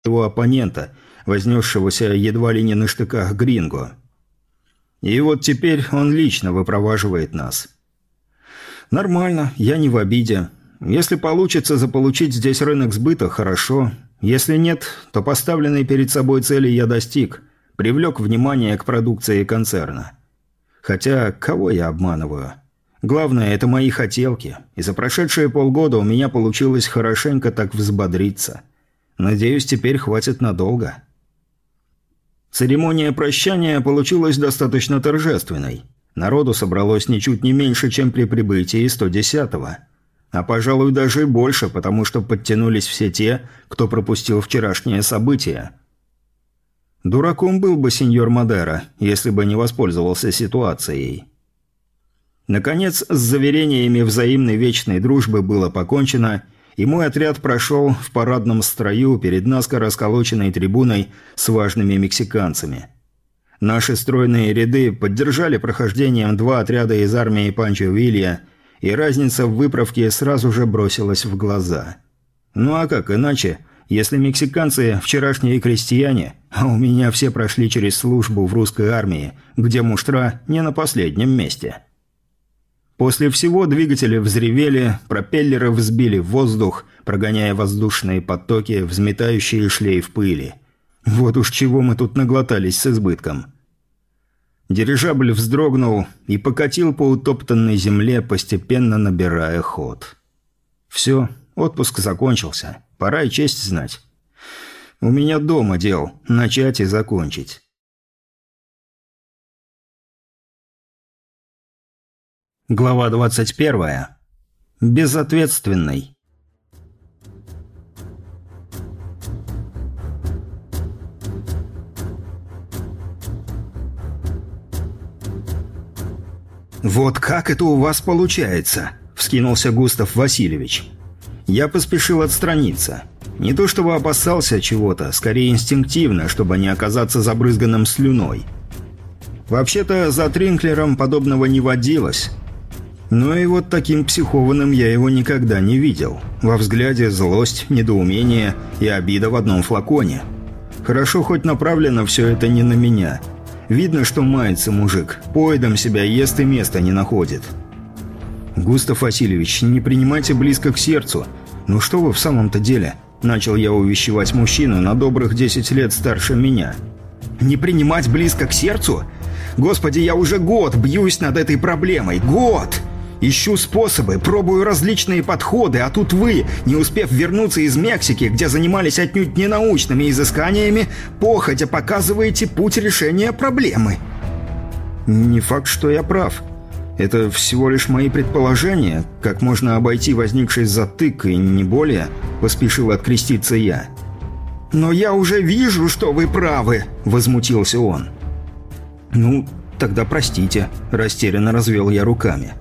его оппонента, вознесшегося едва ли не на штыках Гринго. И вот теперь он лично выпроваживает нас. Нормально, я не в обиде. Если получится заполучить здесь рынок сбыта – хорошо. Если нет, то поставленной перед собой цели я достиг. Привлек внимание к продукции концерна. Хотя, кого я обманываю? Главное – это мои хотелки. И за прошедшие полгода у меня получилось хорошенько так взбодриться. Надеюсь, теперь хватит надолго. Церемония прощания получилась достаточно торжественной. Народу собралось ничуть не меньше, чем при прибытии 110-го. А, пожалуй, даже и больше, потому что подтянулись все те, кто пропустил вчерашнее событие. Дураком был бы сеньор Мадера, если бы не воспользовался ситуацией. Наконец, с заверениями взаимной вечной дружбы было покончено, и мой отряд прошел в парадном строю перед наскоро расколоченной трибуной с важными мексиканцами. Наши стройные ряды поддержали прохождением 2 отряда из армии Панчо Вилья, и разница в выправке сразу же бросилась в глаза. Ну а как иначе, если мексиканцы – вчерашние крестьяне, а у меня все прошли через службу в русской армии, где муштра не на последнем месте. После всего двигатели взревели, пропеллеры взбили в воздух, прогоняя воздушные потоки, взметающие шлейф пыли. Вот уж чего мы тут наглотались с избытком. Дирижабль вздрогнул и покатил по утоптанной земле, постепенно набирая ход. Все, отпуск закончился. Пора и честь знать. У меня дома дел, начать и закончить. Глава 21. Безответственный. «Вот как это у вас получается?» – вскинулся Густав Васильевич. Я поспешил отстраниться. Не то чтобы опасался чего-то, скорее инстинктивно, чтобы не оказаться забрызганным слюной. Вообще-то за Тринклером подобного не водилось. Но и вот таким психованным я его никогда не видел. Во взгляде злость, недоумение и обида в одном флаконе. Хорошо хоть направлено все это не на меня. Видно, что мается мужик, поедом себя ест и места не находит. «Густав Васильевич, не принимайте близко к сердцу. Ну что вы в самом-то деле?» Начал я увещевать мужчину на добрых 10 лет старше меня. «Не принимать близко к сердцу? Господи, я уже год бьюсь над этой проблемой. Год! Ищу способы, пробую различные подходы, а тут вы, не успев вернуться из Мексики, где занимались отнюдь не научными изысканиями, походя показываете путь решения проблемы». «Не факт, что я прав. Это всего лишь мои предположения, как можно обойти возникший затык и не более», – поспешил откреститься я. «Но я уже вижу, что вы правы», – возмутился он. «Ну, тогда простите», – растерянно развел я руками.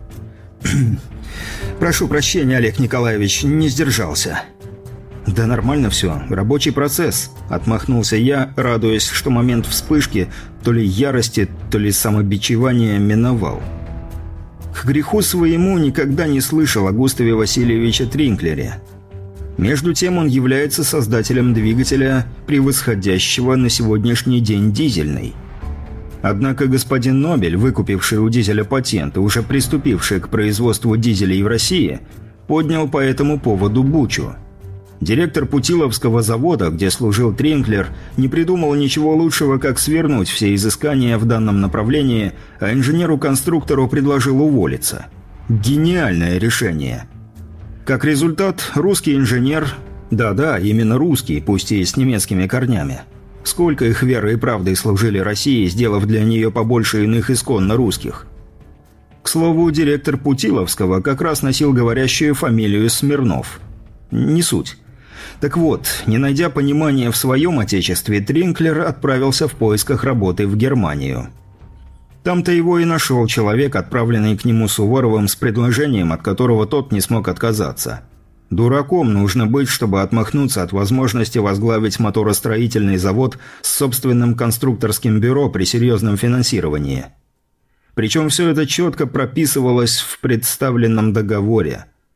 «Прошу прощения, Олег Николаевич, не сдержался». «Да нормально все, рабочий процесс», – отмахнулся я, радуясь, что момент вспышки то ли ярости, то ли самобичевания миновал. К греху своему никогда не слышал о Густаве Васильевиче Тринклере. Между тем он является создателем двигателя, превосходящего на сегодняшний день дизельный. Однако господин Нобель, выкупивший у дизеля патент и уже приступивший к производству дизелей в России, поднял по этому поводу бучу. Директор Путиловского завода, где служил Тринклер, не придумал ничего лучшего, как свернуть все изыскания в данном направлении, а инженеру-конструктору предложил уволиться. Гениальное решение. Как результат, русский инженер, да-да, именно русский, пусть и с немецкими корнями, сколько их верой и правдой служили России, сделав для нее побольше иных исконно русских. К слову, директор Путиловского как раз носил говорящую фамилию Смирнов. Не суть. Так вот, не найдя понимания в своем отечестве, Тринклер отправился в поисках работы в Германию. Там-то его и нашел человек, отправленный к нему Суворовым с предложением, от которого тот не смог отказаться. Дураком нужно быть, чтобы отмахнуться от возможности возглавить моторостроительный завод с собственным конструкторским бюро при серьезном финансировании. Причем все это четко прописывалось в представленном договоре.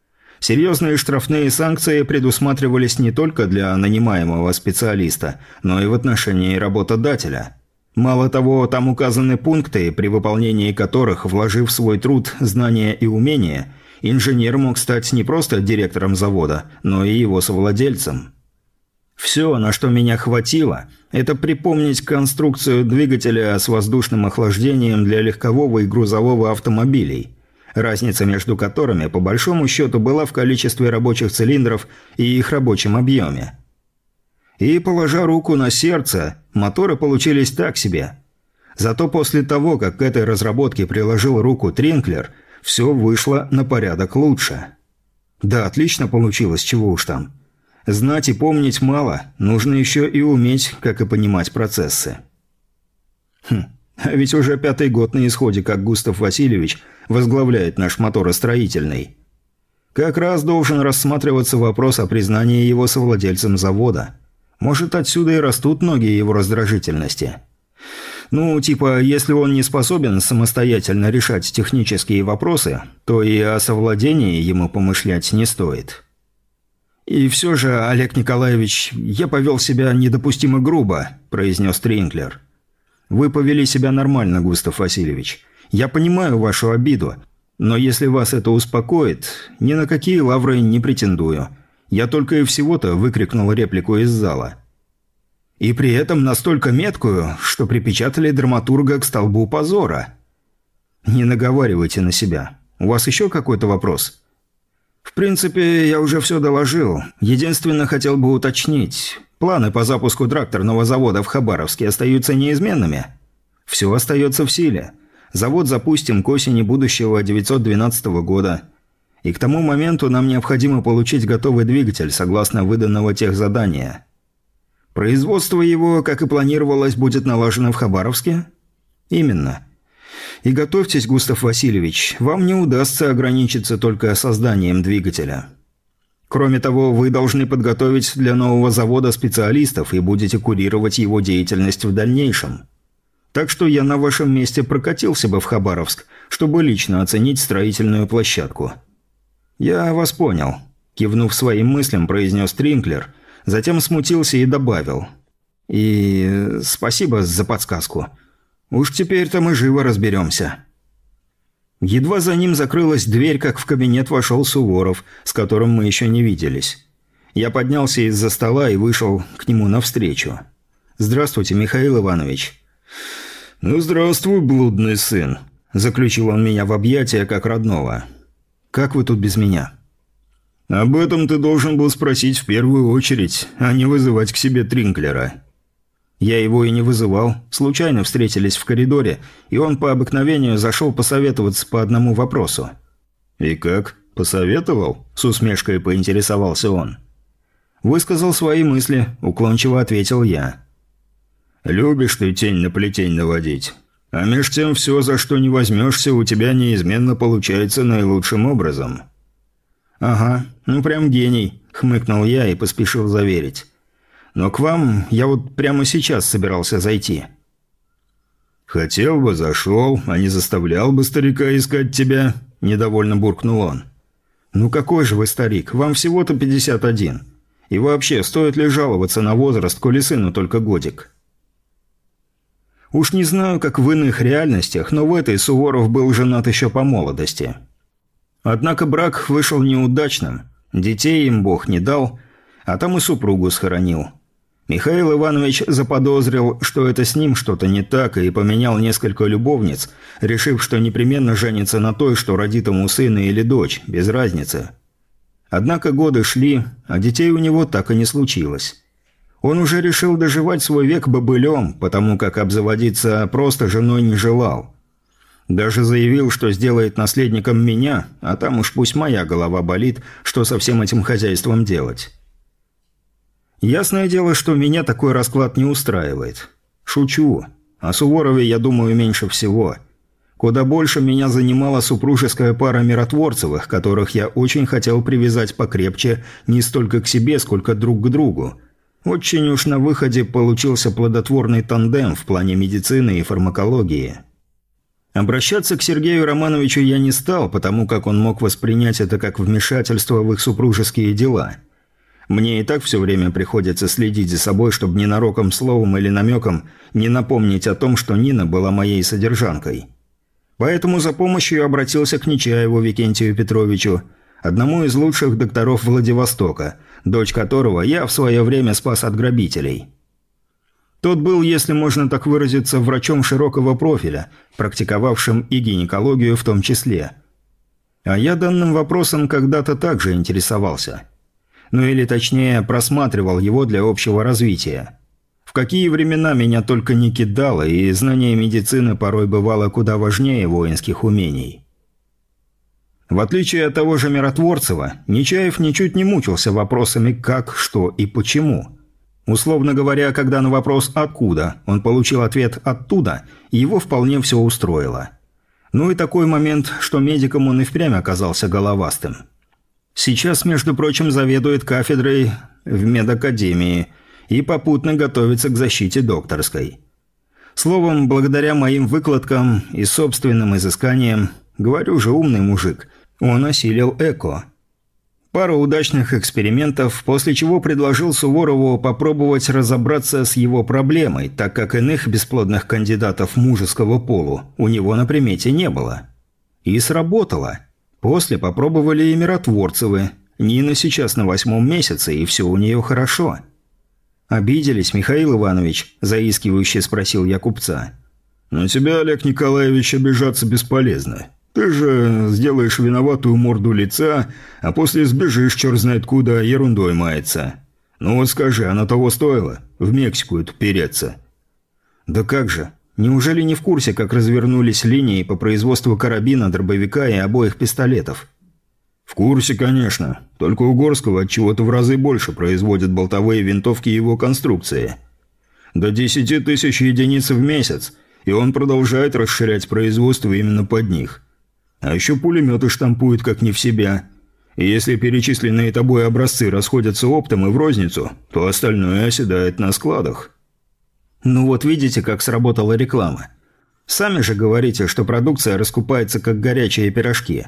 Серьезные штрафные санкции предусматривались не только для нанимаемого специалиста, но и в отношении работодателя. Мало того, там указаны пункты, при выполнении которых, вложив в свой труд знания и умения, инженер мог стать не просто директором завода, но и его совладельцем. Все, на что меня хватило, это припомнить конструкцию двигателя с воздушным охлаждением для легкового и грузового автомобилей, разница между которыми, по большому счету, была в количестве рабочих цилиндров и их рабочем объеме. И, положа руку на сердце, моторы получились так себе. Зато после того, как к этой разработке приложил руку Тринклер, все вышло на порядок лучше. Да, отлично получилось, чего уж там. Знать и помнить мало, нужно еще и уметь, как и понимать процессы. А ведь уже 5-й год на исходе, как Густав Васильевич возглавляет наш моторостроительный. Как раз должен рассматриваться вопрос о признании его совладельцем завода. Может, отсюда и растут ноги его раздражительности. Ну, типа, если он не способен самостоятельно решать технические вопросы, то и о совладении ему помышлять не стоит. «И все же, Олег Николаевич, я повел себя недопустимо грубо», – произнес Тринклер. «Вы повели себя нормально, Густав Васильевич. Я понимаю вашу обиду, но если вас это успокоит, ни на какие лавры не претендую. Я только и всего-то выкрикнул реплику из зала. И при этом настолько меткую, что припечатали драматурга к столбу позора. Не наговаривайте на себя. У вас еще какой-то вопрос?» «В принципе, я уже все доложил. Единственно, хотел бы уточнить. Планы по запуску тракторного завода в Хабаровске остаются неизменными?» «Все остается в силе. Завод запустим к осени будущего 912 года. И к тому моменту нам необходимо получить готовый двигатель, согласно выданного техзадания. Производство его, как и планировалось, будет налажено в Хабаровске?» «Именно. И готовьтесь, Густав Васильевич, вам не удастся ограничиться только созданием двигателя. Кроме того, вы должны подготовить для нового завода специалистов и будете курировать его деятельность в дальнейшем. Так что я на вашем месте прокатился бы в Хабаровск, чтобы лично оценить строительную площадку». «Я вас понял», – кивнув своим мыслям, произнес Тринклер, затем смутился и добавил. «И спасибо за подсказку. Уж теперь-то мы живо разберемся». Едва за ним закрылась дверь, как в кабинет вошел Суворов, с которым мы еще не виделись. Я поднялся из-за стола и вышел к нему навстречу. «Здравствуйте, Михаил Иванович». «Ну, здравствуй, блудный сын», – заключил он меня в объятия как родного. «Как вы тут без меня?» «Об этом ты должен был спросить в первую очередь, а не вызывать к себе Тринклера». «Я его и не вызывал. Случайно встретились в коридоре, и он по обыкновению зашел посоветоваться по одному вопросу». «И как? Посоветовал?» – с усмешкой поинтересовался он. «Высказал свои мысли», – уклончиво ответил я. «Любишь ты тень на плетень наводить. А меж тем все, за что не возьмешься, у тебя неизменно получается наилучшим образом». «Ага, ну прям гений», – хмыкнул я и поспешил заверить. «Но к вам я вот прямо сейчас собирался зайти». «Хотел бы, зашел, а не заставлял бы старика искать тебя», – недовольно буркнул он. «Ну какой же вы старик, вам всего-то 51. И вообще, стоит ли жаловаться на возраст, коли сыну только годик?» Уж не знаю, как в иных реальностях, но в этой Суворов был женат еще по молодости. Однако брак вышел неудачным, детей им Бог не дал, а там и супругу схоронил. Михаил Иванович заподозрил, что это с ним что-то не так, и поменял несколько любовниц, решив, что непременно женится на той, что родит ему сына или дочь, без разницы. Однако годы шли, а детей у него так и не случилось. Он уже решил доживать свой век бобылем, потому как обзаводиться просто женой не желал. Даже заявил, что сделает наследником меня, а там уж пусть моя голова болит, что со всем этим хозяйством делать. Ясное дело, что меня такой расклад не устраивает. Шучу. О Суворове я думаю меньше всего. Куда больше меня занимала супружеская пара Миротворцевых, которых я очень хотел привязать покрепче не столько к себе, сколько друг к другу. Очень уж на выходе получился плодотворный тандем в плане медицины и фармакологии. Обращаться к Сергею Романовичу я не стал, потому как он мог воспринять это как вмешательство в их супружеские дела. Мне и так все время приходится следить за собой, чтобы ненароком словом или намеком не напомнить о том, что Нина была моей содержанкой. Поэтому за помощью обратился к Нечаеву Викентию Петровичу, одному из лучших докторов Владивостока, дочь которого я в свое время спас от грабителей. Тот был, если можно так выразиться, врачом широкого профиля, практиковавшим и гинекологию в том числе. А я данным вопросом когда-то также интересовался. Ну или точнее, просматривал его для общего развития. В какие времена меня только не кидало, и знание медицины порой бывало куда важнее воинских умений. В отличие от того же Миротворцева, Нечаев ничуть не мучился вопросами «как», «что» и «почему». Условно говоря, когда на вопрос «откуда» он получил ответ «оттуда», его вполне все устроило. Ну и такой момент, что медиком он и впрямь оказался головастым. Сейчас, между прочим, заведует кафедрой в медакадемии и попутно готовится к защите докторской. Словом, благодаря моим выкладкам и собственным изысканиям, говорю же, умный мужик, он осилил ЭКО. Пару удачных экспериментов, после чего предложил Суворову попробовать разобраться с его проблемой, так как иных бесплодных кандидатов мужеского полу у него на примете не было. И сработало. После попробовали и Миротворцевы. Нина сейчас на 8-м месяце, и все у нее хорошо. «Обиделись, Михаил Иванович?» – заискивающе спросил я купца. «На тебя, Олег Николаевич, обижаться бесполезно. Ты же сделаешь виноватую морду лица, а после сбежишь черт знает куда, ерундой мается. Ну вот скажи, оно того стоило? В Мексику эту переться?» «Да как же? Неужели не в курсе, как развернулись линии по производству карабина, дробовика и обоих пистолетов?» «В курсе, конечно. Только у Горского от чего-то в разы больше производят болтовые винтовки его конструкции. До 10 тысяч единиц в месяц, и он продолжает расширять производство именно под них. А еще пулеметы штампуют как не в себя. И если перечисленные тобой образцы расходятся оптом и в розницу, то остальное оседает на складах». «Ну вот видите, как сработала реклама. Сами же говорите, что продукция раскупается как горячие пирожки».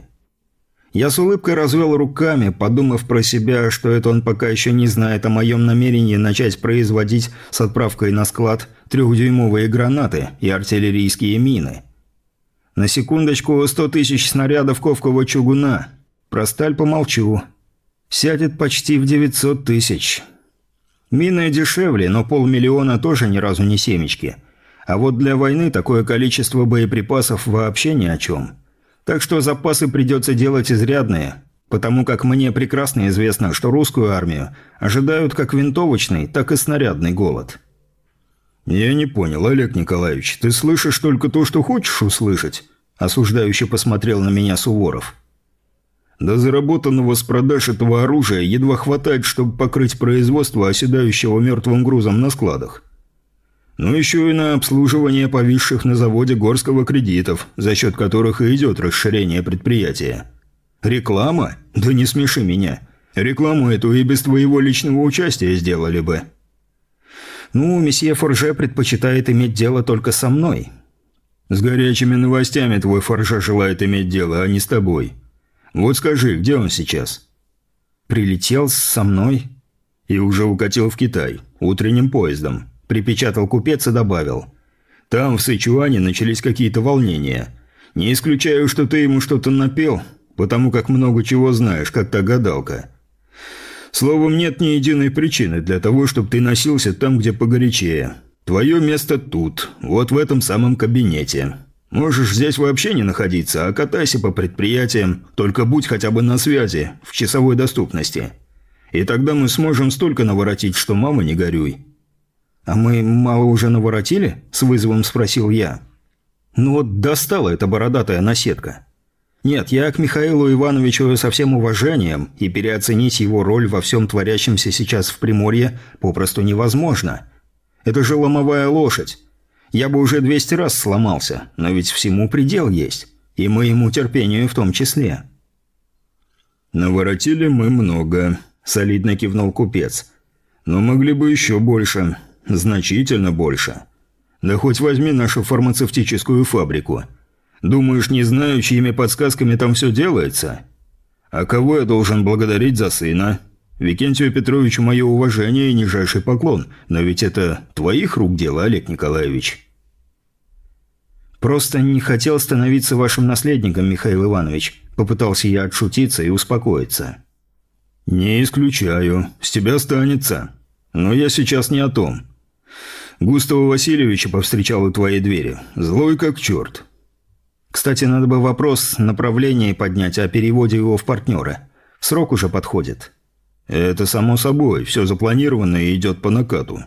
Я с улыбкой развел руками, подумав про себя, что это он пока еще не знает о моем намерении начать производить с отправкой на склад 3-дюймовые гранаты и артиллерийские мины. На секундочку, 100 тысяч снарядов ковкового чугуна. Про сталь помолчу. Сядет почти в 900 тысяч. Мины дешевле, но 500 000 тоже ни разу не семечки. А вот для войны такое количество боеприпасов вообще ни о чем. Так что запасы придется делать изрядные, потому как мне прекрасно известно, что русскую армию ожидают как винтовочный, так и снарядный голод. «Я не понял, Олег Николаевич, ты слышишь только то, что хочешь услышать?» – осуждающе посмотрел на меня Суворов. «До заработанного с продаж этого оружия едва хватает, чтобы покрыть производство оседающего мертвым грузом на складах. Ну еще и на обслуживание повисших на заводе Горского кредитов, за счет которых и идет расширение предприятия. Реклама? Да не смеши меня. Рекламу эту и без твоего личного участия сделали бы». «Ну, месье Форже предпочитает иметь дело только со мной». «С горячими новостями твой Форже желает иметь дело, а не с тобой. Вот скажи, где он сейчас?» «Прилетел со мной». «И уже укатил в Китай. Утренним поездом», – припечатал купец и добавил. «Там, в Сычуане, начались какие-то волнения. Не исключаю, что ты ему что-то напел, потому как много чего знаешь, как та гадалка. Словом, нет ни единой причины для того, чтобы ты носился там, где погорячее. Твое место тут, вот в этом самом кабинете. Можешь здесь вообще не находиться, а катайся по предприятиям, только будь хотя бы на связи, в часовой доступности. И тогда мы сможем столько наворотить, что мама не горюй». «А мы мало уже наворотили?» – с вызовом спросил я. «Ну вот достала эта бородатая наседка. Нет, я к Михаилу Ивановичу со всем уважением, и переоценить его роль во всем творящемся сейчас в Приморье попросту невозможно. Это же ломовая лошадь. Я бы уже 200 раз сломался, но ведь всему предел есть, и моему терпению в том числе». «Наворотили мы много», – солидно кивнул купец. «Но могли бы еще больше, значительно больше. Да хоть возьми нашу фармацевтическую фабрику. Думаешь, не знаю, чьими подсказками там все делается? А кого я должен благодарить за сына? Викентию Петровичу мое уважение и нижайший поклон, но ведь это твоих рук дело, Олег Николаевич». «Просто не хотел становиться вашим наследником, Михаил Иванович», – попытался я отшутиться и успокоиться. «Не исключаю. С тебя станется. Но я сейчас не о том. Густава Васильевича повстречал у твоей двери. Злой как черт». «Кстати, надо бы вопрос направления поднять о переводе его в партнера. Срок уже подходит». «Это само собой. Все запланировано и идет по накату».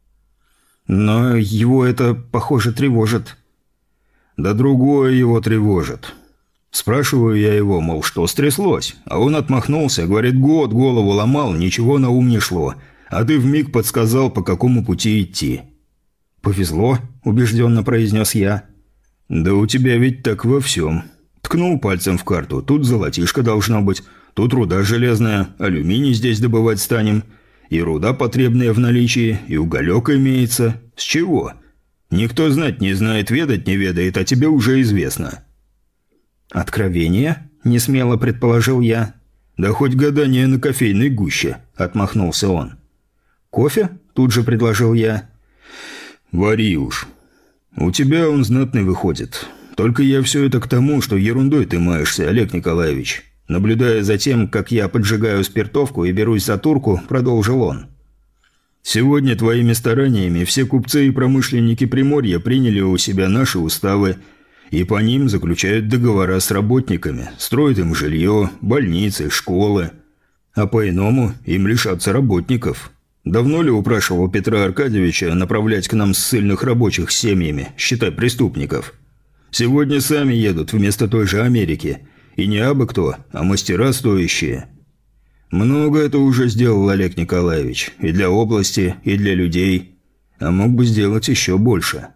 «Но его это, похоже, тревожит». «Да другое его тревожит». Спрашиваю я его, мол, что стряслось? А он отмахнулся, говорит, год голову ломал, ничего на ум не шло. А ты вмиг подсказал, по какому пути идти. «Повезло», – убежденно произнес я. «Да у тебя ведь так во всем». Ткнул пальцем в карту. Тут золотишко должно быть, тут руда железная, алюминий здесь добывать станем. И руда потребная в наличии, и уголек имеется. С чего? Никто знать не знает, ведать не ведает, а тебе уже известно. «Откровение?» – несмело предположил я. «Да хоть гадание на кофейной гуще», – отмахнулся он. «Кофе?» – тут же предложил я. «Вари уж. У тебя он знатный выходит. Только я все это к тому, что ерундой ты маешься, Олег Николаевич». Наблюдая за тем, как я поджигаю спиртовку и берусь за турку, продолжил он. «Сегодня твоими стараниями все купцы и промышленники Приморья приняли у себя наши уставы, и по ним заключают договора с работниками, строят им жилье, больницы, школы. А по-иному им лишатся работников. Давно ли упрашивал Петра Аркадьевича направлять к нам ссыльных рабочих с семьями, считай преступников? Сегодня сами едут вместо той же Америки. И не абы кто, а мастера стоящие. Много это уже сделал Олег Николаевич. И для области, и для людей. А мог бы сделать еще больше».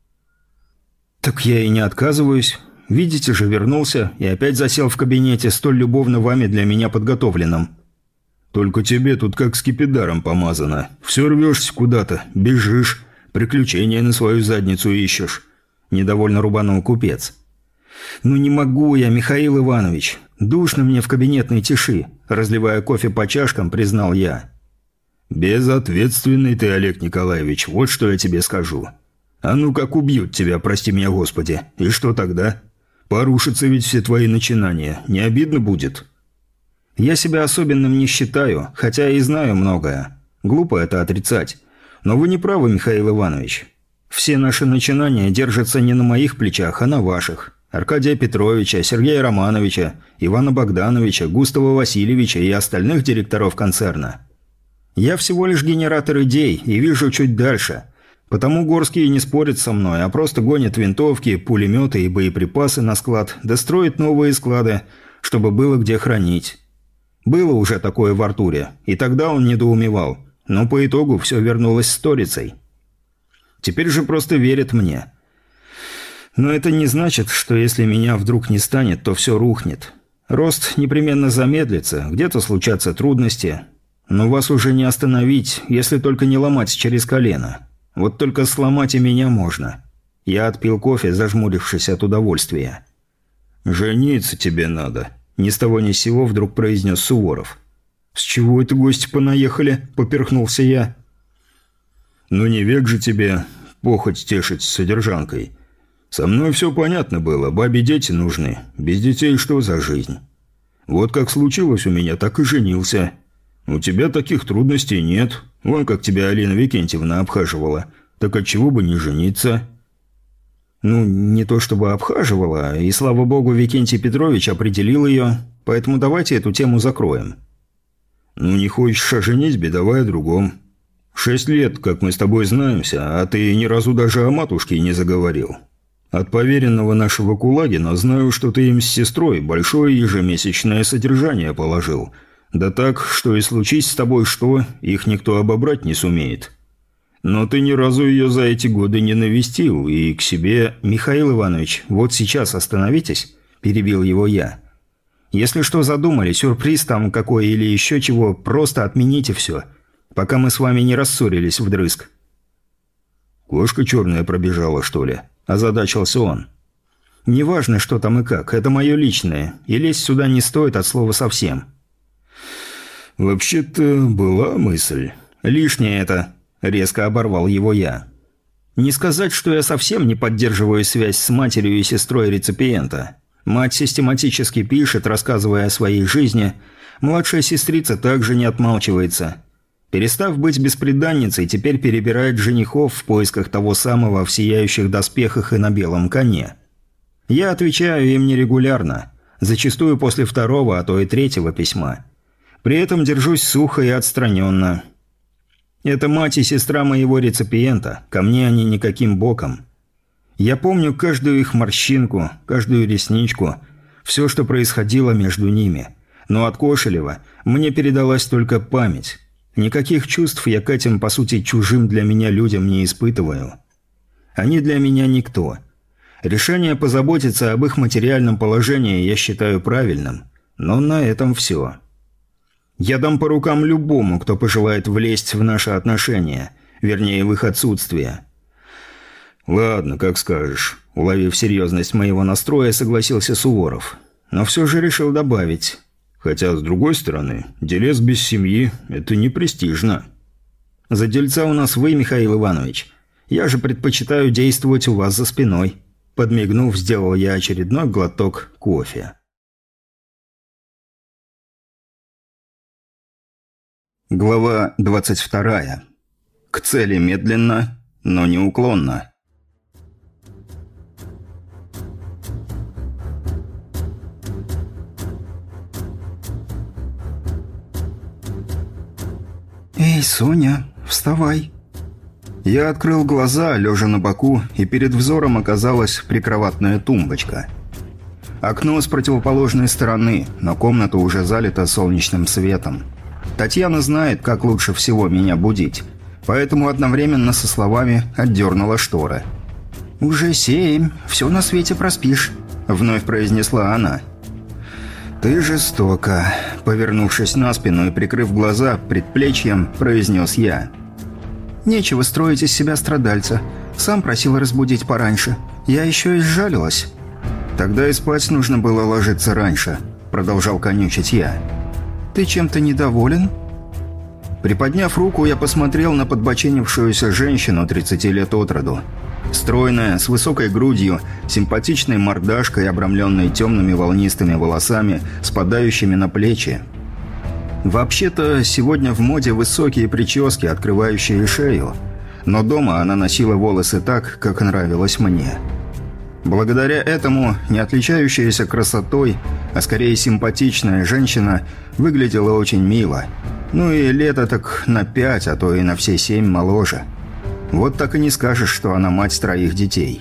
«Так я и не отказываюсь. Видите же, вернулся и опять засел в кабинете, столь любовно вами для меня подготовленном». «Только тебе тут как скипидаром помазано. Все рвешься куда-то, бежишь, приключения на свою задницу ищешь», – недовольно рубанул купец. «Ну не могу я, Михаил Иванович. Душно мне в кабинетной тиши», – разливая кофе по чашкам, признал я. «Безответственный ты, Олег Николаевич, вот что я тебе скажу. А ну как убьют тебя, прости меня, Господи. И что тогда? Порушатся ведь все твои начинания. Не обидно будет?» «Я себя особенным не считаю, хотя и знаю многое. Глупо это отрицать. Но вы не правы, Михаил Иванович. Все наши начинания держатся не на моих плечах, а на ваших. Аркадия Петровича, Сергея Романовича, Ивана Богдановича, Густава Васильевича и остальных директоров концерна. Я всего лишь генератор идей и вижу чуть дальше. Потому Горские не спорят со мной, а просто гонят винтовки, пулеметы и боеприпасы на склад, да строят новые склады, чтобы было где хранить. Было уже такое в Артуре, и тогда он недоумевал, но по итогу все вернулось сторицей. Теперь же просто верят мне. Но это не значит, что если меня вдруг не станет, то все рухнет. Рост непременно замедлится, где-то случатся трудности, но вас уже не остановить, если только не ломать через колено. Вот только сломать и меня можно». Я отпил кофе, зажмурившись от удовольствия. «Жениться тебе надо», – ни с того ни с сего вдруг произнес Суворов. «С чего это гости понаехали?» – поперхнулся я. «Ну не век же тебе похоть тешить с содержанкой. Со мной все понятно было, бабе дети нужны. Без детей что за жизнь? Вот как случилось у меня, так и женился. У тебя таких трудностей нет. Вон как тебя Алина Викентьевна обхаживала. Так отчего бы не жениться?» «Ну, не то чтобы обхаживала, и слава богу, Викентий Петрович определил ее, поэтому давайте эту тему закроем». «Ну, не хочешь о женитьбе, давай о другом. 6 лет, как мы с тобой знаемся, а ты ни разу даже о матушке не заговорил. От поверенного нашего Кулагина знаю, что ты им с сестрой большое ежемесячное содержание положил. Да так, что и случись с тобой что, их никто обобрать не сумеет. Но ты ни разу ее за эти годы не навестил, и к себе...» «Михаил Иванович, вот сейчас остановитесь», – перебил его я. «Если что задумали, сюрприз там какой или еще чего, просто отмените все, пока мы с вами не рассорились вдрызг». «Кошка черная пробежала, что ли?» – озадачился он. Неважно, что там и как, это мое личное, и лезть сюда не стоит от слова совсем». «Вообще-то была мысль». «Лишнее это», – резко оборвал его я. Не сказать, что я совсем не поддерживаю связь с матерью и сестрой реципиента. Мать систематически пишет, рассказывая о своей жизни. Младшая сестрица также не отмалчивается. Перестав быть бесприданницей, теперь перебирает женихов в поисках того самого в сияющих доспехах и на белом коне. Я отвечаю им нерегулярно, зачастую после второго, а то и третьего письма. При этом держусь сухо и отстраненно. Это мать и сестра моего реципиента, ко мне они никаким боком. Я помню каждую их морщинку, каждую ресничку, все, что происходило между ними. Но от Кошелева мне передалась только память. Никаких чувств я к этим, по сути, чужим для меня людям не испытываю. Они для меня никто. Решение позаботиться об их материальном положении я считаю правильным, но на этом все. Я дам по рукам любому, кто пожелает влезть в наши отношения, вернее, в их отсутствие. «Ладно, как скажешь», – уловив серьезность моего настроя, согласился Суворов. Но все же решил добавить. «Хотя, с другой стороны, делец без семьи – это не престижно». «За дельца у нас вы, Михаил Иванович. Я же предпочитаю действовать у вас за спиной». Подмигнув, сделал я очередной глоток кофе. Глава 22. К цели медленно, но неуклонно. «Эй, Соня, вставай!» Я открыл глаза, лежа на боку, и перед взором оказалась прикроватная тумбочка. Окно с противоположной стороны, но комната уже залита солнечным светом. Татьяна знает, как лучше всего меня будить, поэтому одновременно со словами отдернула шторы. «Уже 7, все на свете проспишь», — вновь произнесла она. «Ты жестока», — повернувшись на спину и прикрыв глаза предплечьем, произнес я. «Нечего строить из себя страдальца. Сам просил разбудить пораньше. Я еще и сжалилась». «Тогда и спать нужно было ложиться раньше», — продолжал конючить я. «Ты чем-то недоволен?» Приподняв руку, я посмотрел на подбоченившуюся женщину 30 лет от роду. Стройная, с высокой грудью, симпатичной мордашкой, обрамленной темными волнистыми волосами, спадающими на плечи. Вообще-то, сегодня в моде высокие прически, открывающие шею, но дома она носила волосы так, как нравилось мне. Благодаря этому не отличающаяся красотой, а скорее симпатичная женщина выглядела очень мило. Ну и лет так на 5, а то и на все 7 моложе. Вот так и не скажешь, что она мать 3 детей.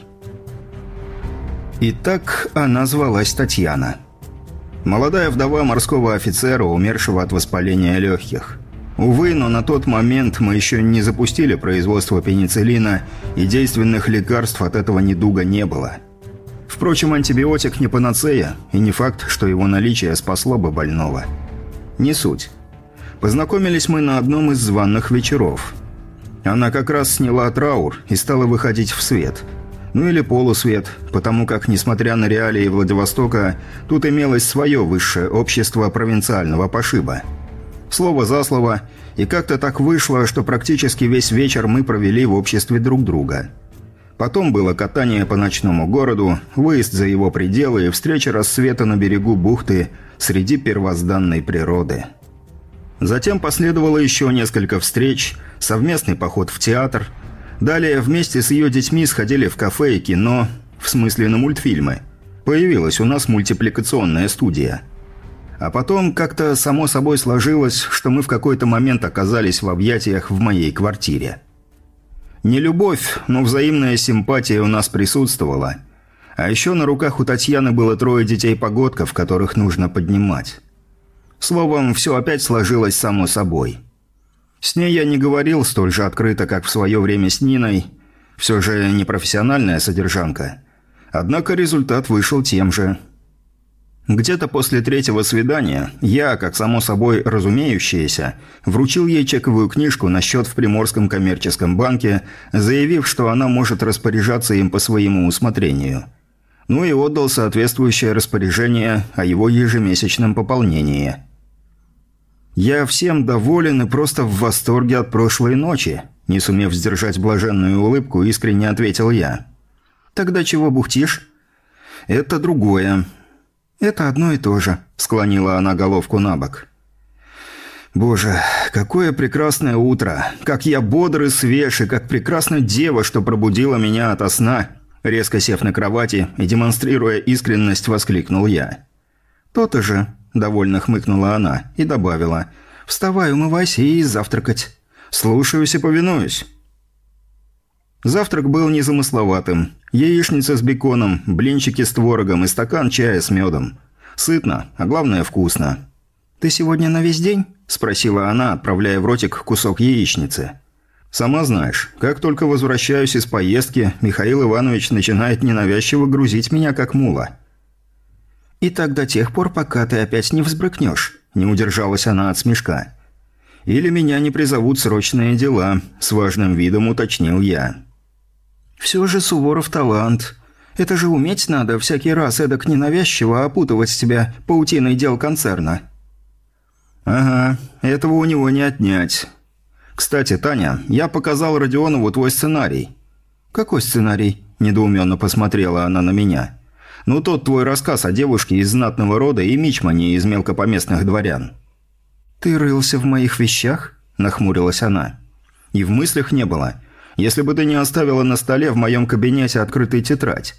Итак, она звалась Татьяна. Молодая вдова морского офицера, умершего от воспаления легких. Увы, но на тот момент мы еще не запустили производство пенициллина, и действенных лекарств от этого недуга не было. Впрочем, антибиотик не панацея, и не факт, что его наличие спасло бы больного. Не суть. Познакомились мы на одном из званых вечеров. Она как раз сняла траур и стала выходить в свет. Ну или полусвет, потому как, несмотря на реалии Владивостока, тут имелось свое высшее общество провинциального пошиба. Слово за слово, и как-то так вышло, что практически весь вечер мы провели в обществе друг друга. Потом было катание по ночному городу, выезд за его пределы и встреча рассвета на берегу бухты среди первозданной природы. Затем последовало еще несколько встреч, совместный поход в театр. Далее вместе с ее детьми сходили в кафе и кино, в смысле на мультфильмы. Появилась у нас мультипликационная студия. А потом как-то само собой сложилось, что мы в какой-то момент оказались в объятиях в моей квартире. Не любовь, но взаимная симпатия у нас присутствовала. А еще на руках у Татьяны было 3 детей-погодков, которых нужно поднимать. Словом, все опять сложилось само собой. С ней я не говорил столь же открыто, как в свое время с Ниной. Все же не профессиональная содержанка. Однако результат вышел тем же. Где-то после 3-го свидания я, как само собой разумеющееся, вручил ей чековую книжку на счет в Приморском коммерческом банке, заявив, что она может распоряжаться им по своему усмотрению. Ну и отдал соответствующее распоряжение о его ежемесячном пополнении. «Я всем доволен и просто в восторге от прошлой ночи», не сумев сдержать блаженную улыбку, искренне ответил я. «Тогда чего бухтишь?» «Это другое». «Это одно и то же», – склонила она головку на бок. «Боже, какое прекрасное утро! Как я бодр и свеж, и как прекрасна дева, что пробудила меня ото сна!» Резко сев на кровати и демонстрируя искренность, воскликнул я. «То-то же», – довольно хмыкнула она и добавила. «Вставай, умывайся и завтракать». «Слушаюсь и повинуюсь». Завтрак был незамысловатым. Яичница с беконом, блинчики с творогом и стакан чая с медом. Сытно, а главное вкусно. «Ты сегодня на весь день?» – спросила она, отправляя в ротик кусок яичницы. «Сама знаешь, как только возвращаюсь из поездки, Михаил Иванович начинает ненавязчиво грузить меня как мула». «И так до тех пор, пока ты опять не взбрыкнешь», – не удержалась она от смешка. «Или меня не призовут срочные дела», – с важным видом уточнил я. «Все же Суворов талант. Это же уметь надо всякий раз эдак ненавязчиво опутывать тебя паутиной дел концерна». «Ага, этого у него не отнять. Кстати, Таня, я показал Родионову твой сценарий». «Какой сценарий?» – недоуменно посмотрела она на меня. «Ну, тот твой рассказ о девушке из знатного рода и мичмане из мелкопоместных дворян». «Ты рылся в моих вещах?» – нахмурилась она. «И в мыслях не было. Если бы ты не оставила на столе в моем кабинете открытую тетрадь».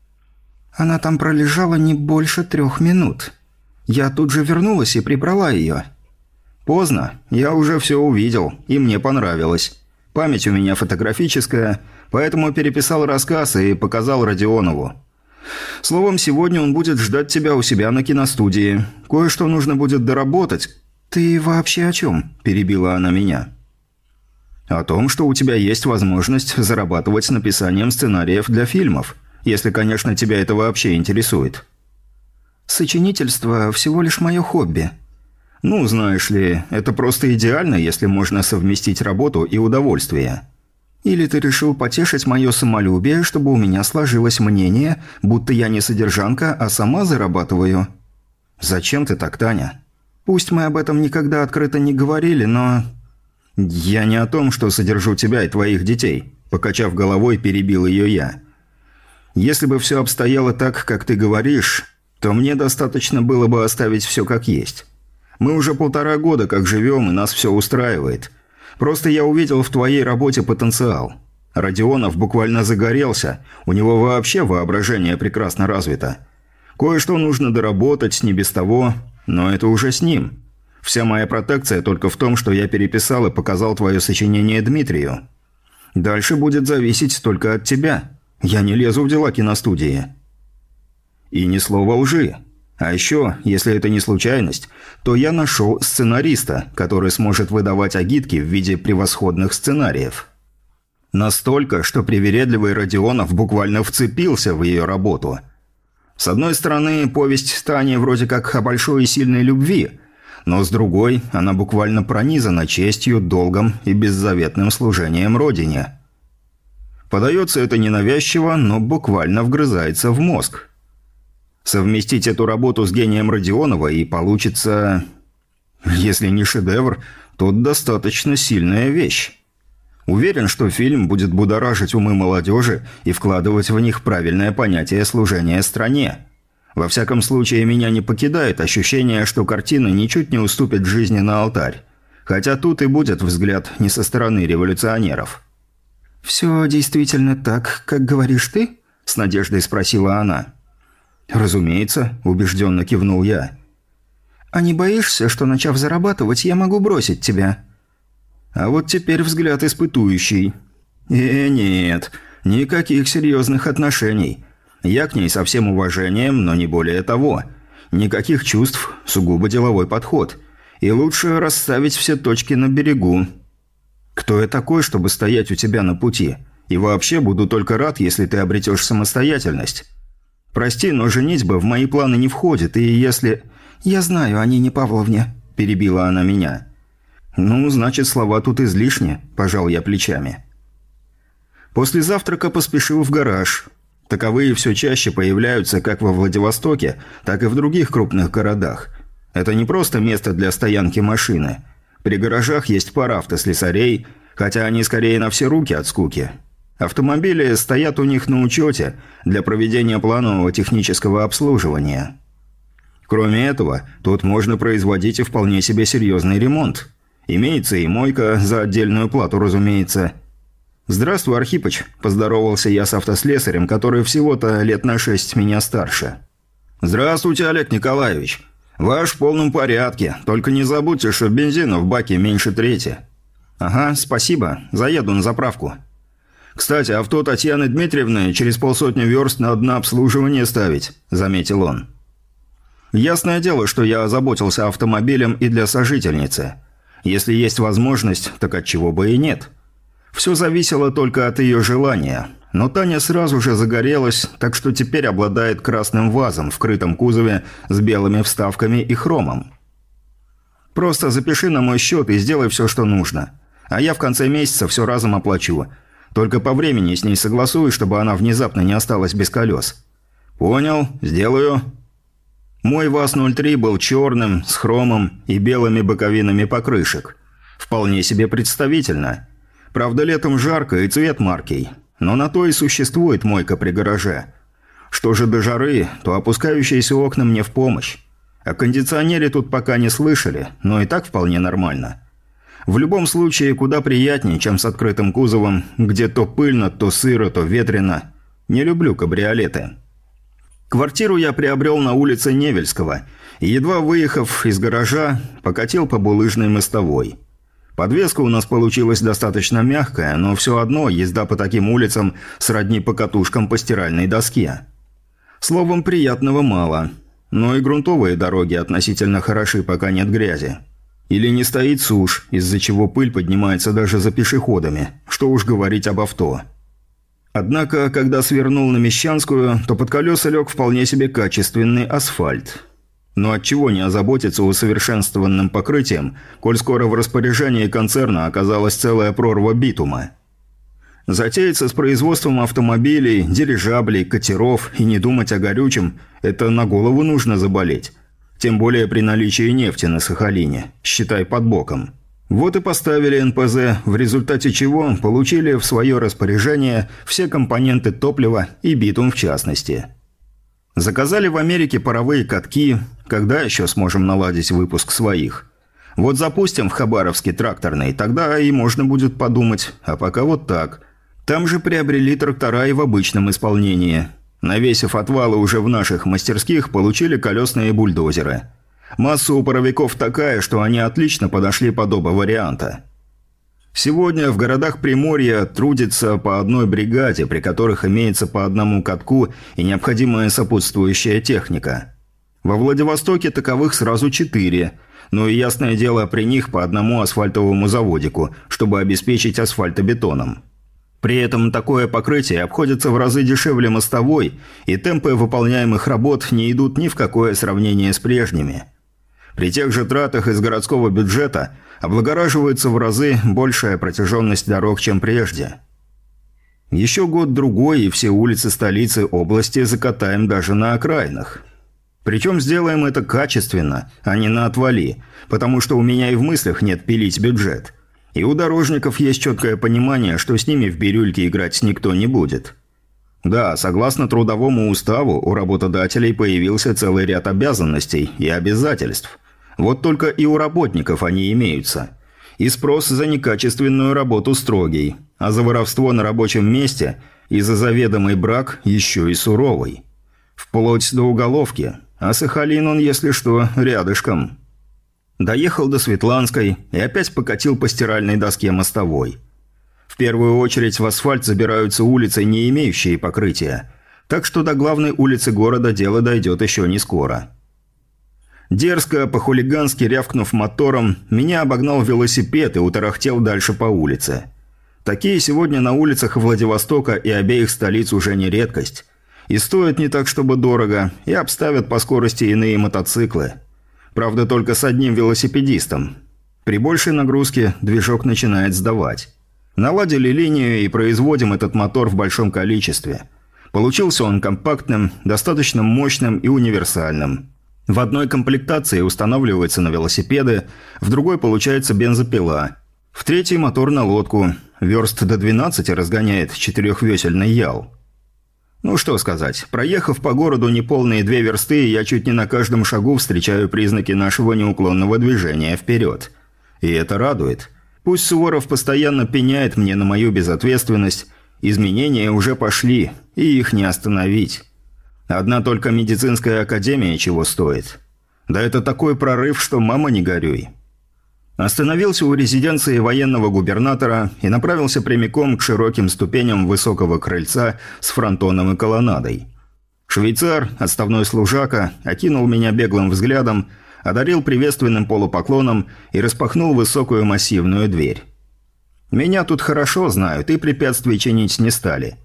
«Она там пролежала не больше 3 минут. Я тут же вернулась и прибрала ее». «Поздно. Я уже все увидел, и мне понравилось. Память у меня фотографическая, поэтому переписал рассказ и показал Родионову. Словом, сегодня он будет ждать тебя у себя на киностудии. Кое-что нужно будет доработать». «Ты вообще о чем?» – перебила она меня. «О том, что у тебя есть возможность зарабатывать написанием сценариев для фильмов, если, конечно, тебя это вообще интересует». «Сочинительство – всего лишь мое хобби». «Ну, знаешь ли, это просто идеально, если можно совместить работу и удовольствие». «Или ты решил потешить мое самолюбие, чтобы у меня сложилось мнение, будто я не содержанка, а сама зарабатываю?» «Зачем ты так, Таня?» «Пусть мы об этом никогда открыто не говорили, но...» «Я не о том, что содержу тебя и твоих детей», – покачав головой, перебил ее я. «Если бы все обстояло так, как ты говоришь, то мне достаточно было бы оставить все как есть. Мы уже 1,5 года как живем, и нас все устраивает. Просто я увидел в твоей работе потенциал. Родионов буквально загорелся, у него вообще воображение прекрасно развито. Кое-что нужно доработать, не без того, но это уже с ним. Вся моя протекция только в том, что я переписал и показал твое сочинение Дмитрию. Дальше будет зависеть только от тебя. Я не лезу в дела киностудии». «И ни слова лжи. А еще, если это не случайность, то я нашел сценариста, который сможет выдавать агитки в виде превосходных сценариев. Настолько, что привередливый Родионов буквально вцепился в ее работу. С одной стороны, повесть Тани вроде как о большой и сильной любви, но с другой, она буквально пронизана честью, долгом и беззаветным служением Родине. Подается это ненавязчиво, но буквально вгрызается в мозг. Совместить эту работу с гением Родионова и получится... Если не шедевр, то достаточно сильная вещь. Уверен, что фильм будет будоражить умы молодежи и вкладывать в них правильное понятие служения стране. Во всяком случае, меня не покидает ощущение, что картина ничуть не уступит жизни на алтарь. Хотя тут и будет взгляд не со стороны революционеров. «Все действительно так, как говоришь ты?» – с надеждой спросила она. «Разумеется», – убежденно кивнул я. «А не боишься, что, начав зарабатывать, я могу бросить тебя?» А вот теперь взгляд испытующий. Нет, никаких серьезных отношений. Я к ней со всем уважением, но не более того. Никаких чувств, сугубо деловой подход. И лучше расставить все точки на берегу. Кто я такой, чтобы стоять у тебя на пути? И вообще буду только рад, если ты обретешь самостоятельность. Прости, но женитьба в мои планы не входит, и если... «Я знаю о Нине Павловне», – перебила она меня. «Ну, значит, слова тут излишни», – пожал я плечами. После завтрака поспешил в гараж. Таковые все чаще появляются как во Владивостоке, так и в других крупных городах. Это не просто место для стоянки машины. При гаражах есть пара автослесарей, хотя они скорее на все руки от скуки. Автомобили стоят у них на учете для проведения планового технического обслуживания. Кроме этого, тут можно производить и вполне себе серьезный ремонт. Имеется и мойка за отдельную плату, разумеется. «Здравствуй, Архипыч», – поздоровался я с автослесарем, который всего-то лет на 6 меня старше. «Здравствуйте, Олег Николаевич. Ваш в полном порядке, только не забудьте, что бензина в баке меньше трети». «Ага, спасибо, заеду на заправку». «Кстати, авто Татьяны Дмитриевны через 50 верст надо на обслуживание ставить», – заметил он. Ясное дело, что я озаботился автомобилем и для сожительницы. Если есть возможность, так отчего бы и нет. Все зависело только от ее желания. Но Таня сразу же загорелась, так что теперь обладает красным ВАЗом в крытом кузове с белыми вставками и хромом. «Просто запиши на мой счет и сделай все, что нужно. А я в конце месяца все разом оплачу. Только по времени с ней согласуй, чтобы она внезапно не осталась без колес». «Понял, сделаю». Мой ВАЗ-03 был черным, с хромом и белыми боковинами покрышек. Вполне себе представительно. Правда, летом жарко и цвет маркий. Но на то и существует мойка при гараже. Что же до жары, то опускающиеся окна мне в помощь. О кондиционере тут пока не слышали, но и так вполне нормально. В любом случае, куда приятнее, чем с открытым кузовом, где то пыльно, то сыро, то ветрено. Не люблю кабриолеты. Квартиру я приобрел на улице Невельского и, едва выехав из гаража, покатил по булыжной мостовой. Подвеска у нас получилась достаточно мягкая, но все одно езда по таким улицам сродни покатушкам по стиральной доске. Словом, приятного мало. Но и грунтовые дороги относительно хороши, пока нет грязи. Или не стоит сушь, из-за чего пыль поднимается даже за пешеходами, что уж говорить об авто. Однако, когда свернул на Мещанскую, то под колеса лег вполне себе качественный асфальт. Но отчего не озаботиться усовершенствованным покрытием, коль скоро в распоряжении концерна оказалась целая прорва битума. Затеяться с производством автомобилей, дирижаблей, катеров и не думать о горючем – это на голову нужно заболеть. Тем более при наличии нефти на Сахалине, считай под боком. Вот и поставили НПЗ, в результате чего получили в свое распоряжение все компоненты топлива и битум в частности. Заказали в Америке паровые катки, когда еще сможем наладить выпуск своих. Вот запустим в Хабаровске тракторный, тогда и можно будет подумать, а пока вот так. Там же приобрели трактора и в обычном исполнении. Навесив отвалы уже в наших мастерских, получили колесные бульдозеры. Масса у паровиков такая, что они отлично подошли под оба варианта. Сегодня в городах Приморья трудится по одной бригаде, при которых имеется по одному катку и необходимая сопутствующая техника. Во Владивостоке таковых сразу 4, но и ясное дело при них по одному асфальтовому заводику, чтобы обеспечить асфальтобетоном. При этом такое покрытие обходится в разы дешевле мостовой, и темпы выполняемых работ не идут ни в какое сравнение с прежними. При тех же тратах из городского бюджета облагораживается в разы большая протяженность дорог, чем прежде. Еще год-другой, и все улицы столицы области закатаем даже на окраинах. Причем сделаем это качественно, а не на отвали, потому что у меня и в мыслях нет пилить бюджет. И у дорожников есть четкое понимание, что с ними в бирюльке играть никто не будет. Да, согласно трудовому уставу, у работодателей появился целый ряд обязанностей и обязательств. Вот только и у работников они имеются. И спрос за некачественную работу строгий, а за воровство на рабочем месте и за заведомый брак еще и суровый. Вплоть до уголовки, а Сахалин он, если что, рядышком. Доехал до Светланской и опять покатил по стиральной доске мостовой. В первую очередь в асфальт забираются улицы, не имеющие покрытия, так что до главной улицы города дело дойдет еще не скоро. Дерзко, по-хулигански рявкнув мотором, меня обогнал велосипед и утарахтел дальше по улице. Такие сегодня на улицах Владивостока и обеих столиц уже не редкость. И стоят не так, чтобы дорого, и обставят по скорости иные мотоциклы. Правда, только с одним велосипедистом. При большей нагрузке движок начинает сдавать. Наладили линию и производим этот мотор в большом количестве. Получился он компактным, достаточно мощным и универсальным. В одной комплектации устанавливается на велосипеды, в другой получается бензопила, в третьей мотор на лодку, верст до 12 разгоняет четырехвесельный ял. Ну что сказать, проехав по городу неполные 2 версты, я чуть не на каждом шагу встречаю признаки нашего неуклонного движения вперед. И это радует. Пусть Суворов постоянно пеняет мне на мою безответственность, изменения уже пошли, и их не остановить. Одна только медицинская академия чего стоит. Да это такой прорыв, что мама не горюй. Остановился у резиденции военного губернатора и направился прямиком к широким ступеням высокого крыльца с фронтоном и колоннадой. Швейцар, отставной служака, окинул меня беглым взглядом, одарил приветственным полупоклоном и распахнул высокую массивную дверь. Меня тут хорошо знают и препятствий чинить не стали.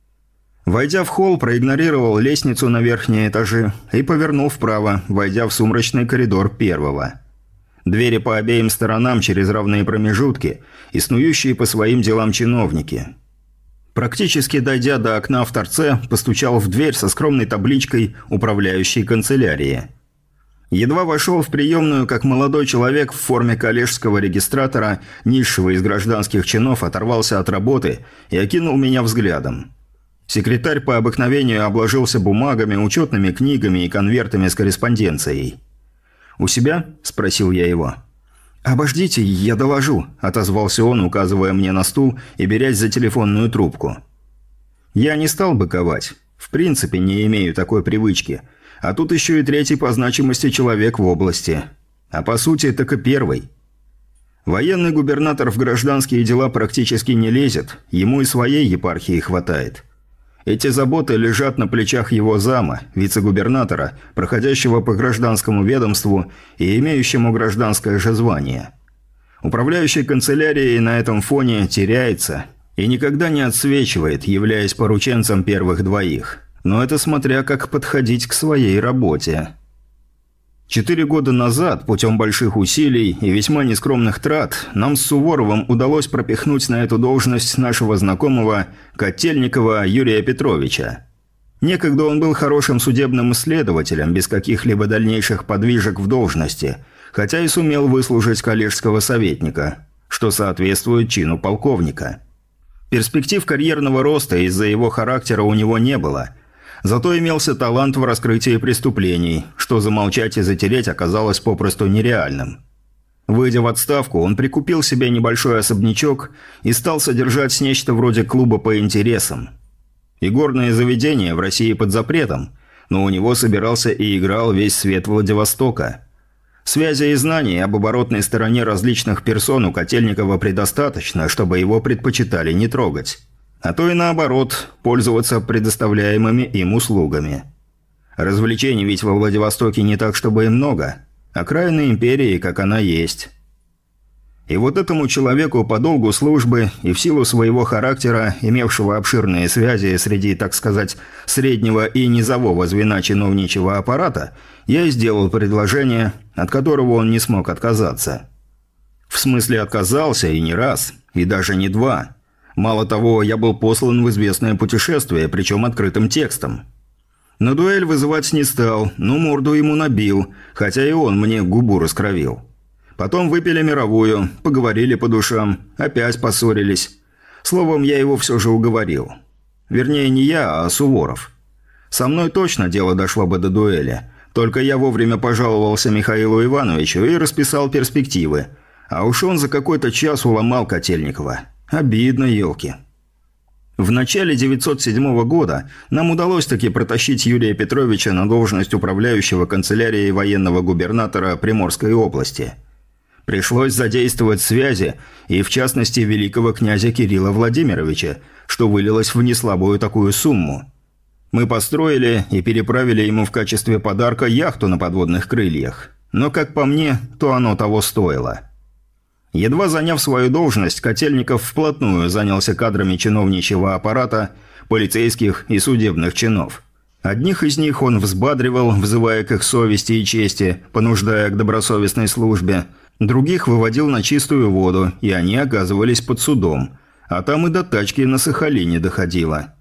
Войдя в холл, проигнорировал лестницу на верхние этажи и повернул вправо, войдя в сумрачный коридор первого. Двери по обеим сторонам через равные промежутки и снующие по своим делам чиновники. Практически дойдя до окна в торце, постучал в дверь со скромной табличкой «Управляющей канцелярии». Едва вошел в приемную, как молодой человек в форме коллежского регистратора, низшего из гражданских чинов, оторвался от работы и окинул меня взглядом. Секретарь по обыкновению обложился бумагами, учетными книгами и конвертами с корреспонденцией. «У себя?» – спросил я его. «Обождите, я доложу», – отозвался он, указывая мне на стул и берясь за телефонную трубку. Я не стал быковать. В принципе, не имею такой привычки. А тут еще и третий по значимости человек в области. А по сути, так и первый. Военный губернатор в гражданские дела практически не лезет, ему и своей епархии хватает. Эти заботы лежат на плечах его зама, вице-губернатора, проходящего по гражданскому ведомству и имеющему гражданское же звание. Управляющий канцелярией на этом фоне теряется и никогда не отсвечивает, являясь порученцем первых двоих. Но это смотря как подходить к своей работе. 4 года назад, путем больших усилий и весьма нескромных трат, нам с Суворовым удалось пропихнуть на эту должность нашего знакомого Котельникова Юрия Петровича. Некогда он был хорошим судебным следователем, без каких-либо дальнейших подвижек в должности, хотя и сумел выслужить коллежского советника, что соответствует чину полковника. Перспектив карьерного роста из-за его характера у него не было – зато имелся талант в раскрытии преступлений, что замолчать и затереть оказалось попросту нереальным. Выйдя в отставку, он прикупил себе небольшой особнячок и стал содержать нечто вроде клуба по интересам. Игорные заведения в России под запретом, но у него собирался и играл весь свет Владивостока. Связи и знаний об оборотной стороне различных персон у Котельникова предостаточно, чтобы его предпочитали не трогать. А то и наоборот, пользоваться предоставляемыми им услугами. Развлечений ведь во Владивостоке не так, чтобы и много. Окраина империи, как она есть. И вот этому человеку по долгу службы и в силу своего характера, имевшего обширные связи среди, так сказать, среднего и низового звена чиновничьего аппарата, я и сделал предложение, от которого он не смог отказаться. В смысле отказался и не раз, и даже не два. Мало того, я был послан в известное путешествие, причем открытым текстом. На дуэль вызывать не стал, но морду ему набил, хотя и он мне губу раскровил. Потом выпили мировую, поговорили по душам, опять поссорились. Словом, я его все же уговорил. Вернее, не я, а Суворов. Со мной точно дело дошло бы до дуэли, только я вовремя пожаловался Михаилу Ивановичу и расписал перспективы, а уж он за какой-то час уломал Котельникова. Обидно, елки. В начале 907 года нам удалось таки протащить Юрия Петровича на должность управляющего канцелярией военного губернатора Приморской области. Пришлось задействовать связи и, в частности, великого князя Кирилла Владимировича, что вылилось в неслабую такую сумму. Мы построили и переправили ему в качестве подарка яхту на подводных крыльях. Но, как по мне, то оно того стоило. Едва заняв свою должность, Котельников вплотную занялся кадрами чиновничьего аппарата, полицейских и судебных чинов. Одних из них он взбадривал, взывая к их совести и чести, понуждая к добросовестной службе, других выводил на чистую воду, и они оказывались под судом, а там и до тачки на Сахалине доходило.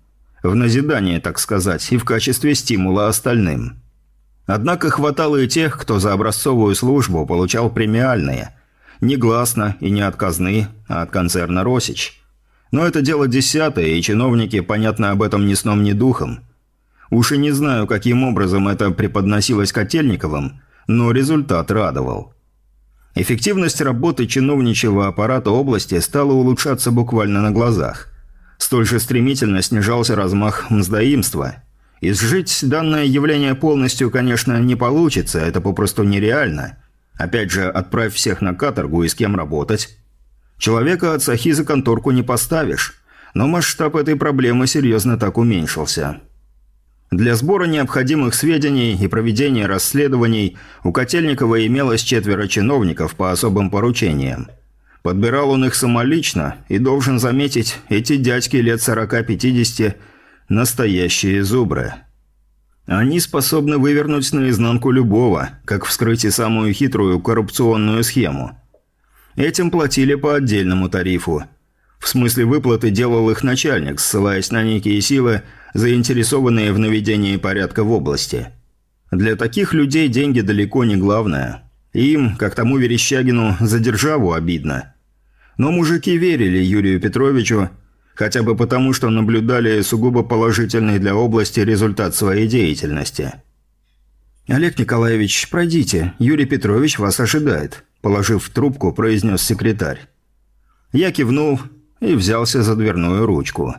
В назидание, так сказать, и в качестве стимула остальным. Однако хватало и тех, кто за образцовую службу получал премиальные. Не гласно и не от казны, а от концерна «Росич». Но это дело десятое, и чиновники, понятно, об этом ни сном, ни духом. Уж и не знаю, каким образом это преподносилось Котельниковым, но результат радовал. Эффективность работы чиновничьего аппарата области стала улучшаться буквально на глазах. Столь же стремительно снижался размах мздоимства. Изжить данное явление полностью, конечно, не получится, это попросту нереально. Опять же, отправь всех на каторгу и с кем работать. Человека от сахи за конторку не поставишь, но масштаб этой проблемы серьезно так уменьшился. Для сбора необходимых сведений и проведения расследований у Котельникова имелось 4 чиновников по особым поручениям. Подбирал он их самолично, и, должен заметить, эти дядьки лет 40-50 – настоящие зубры. Они способны вывернуть наизнанку любого, как вскрыть и самую хитрую коррупционную схему. Этим платили по отдельному тарифу. В смысле выплаты делал их начальник, ссылаясь на некие силы, заинтересованные в наведении порядка в области. Для таких людей деньги далеко не главное. Им, как тому Верещагину, за державу обидно. Но мужики верили Юрию Петровичу, хотя бы потому, что наблюдали сугубо положительный для области результат своей деятельности. «Олег Николаевич, пройдите, Юрий Петрович вас ожидает», – положив трубку, произнес секретарь. Я кивнул и взялся за дверную ручку.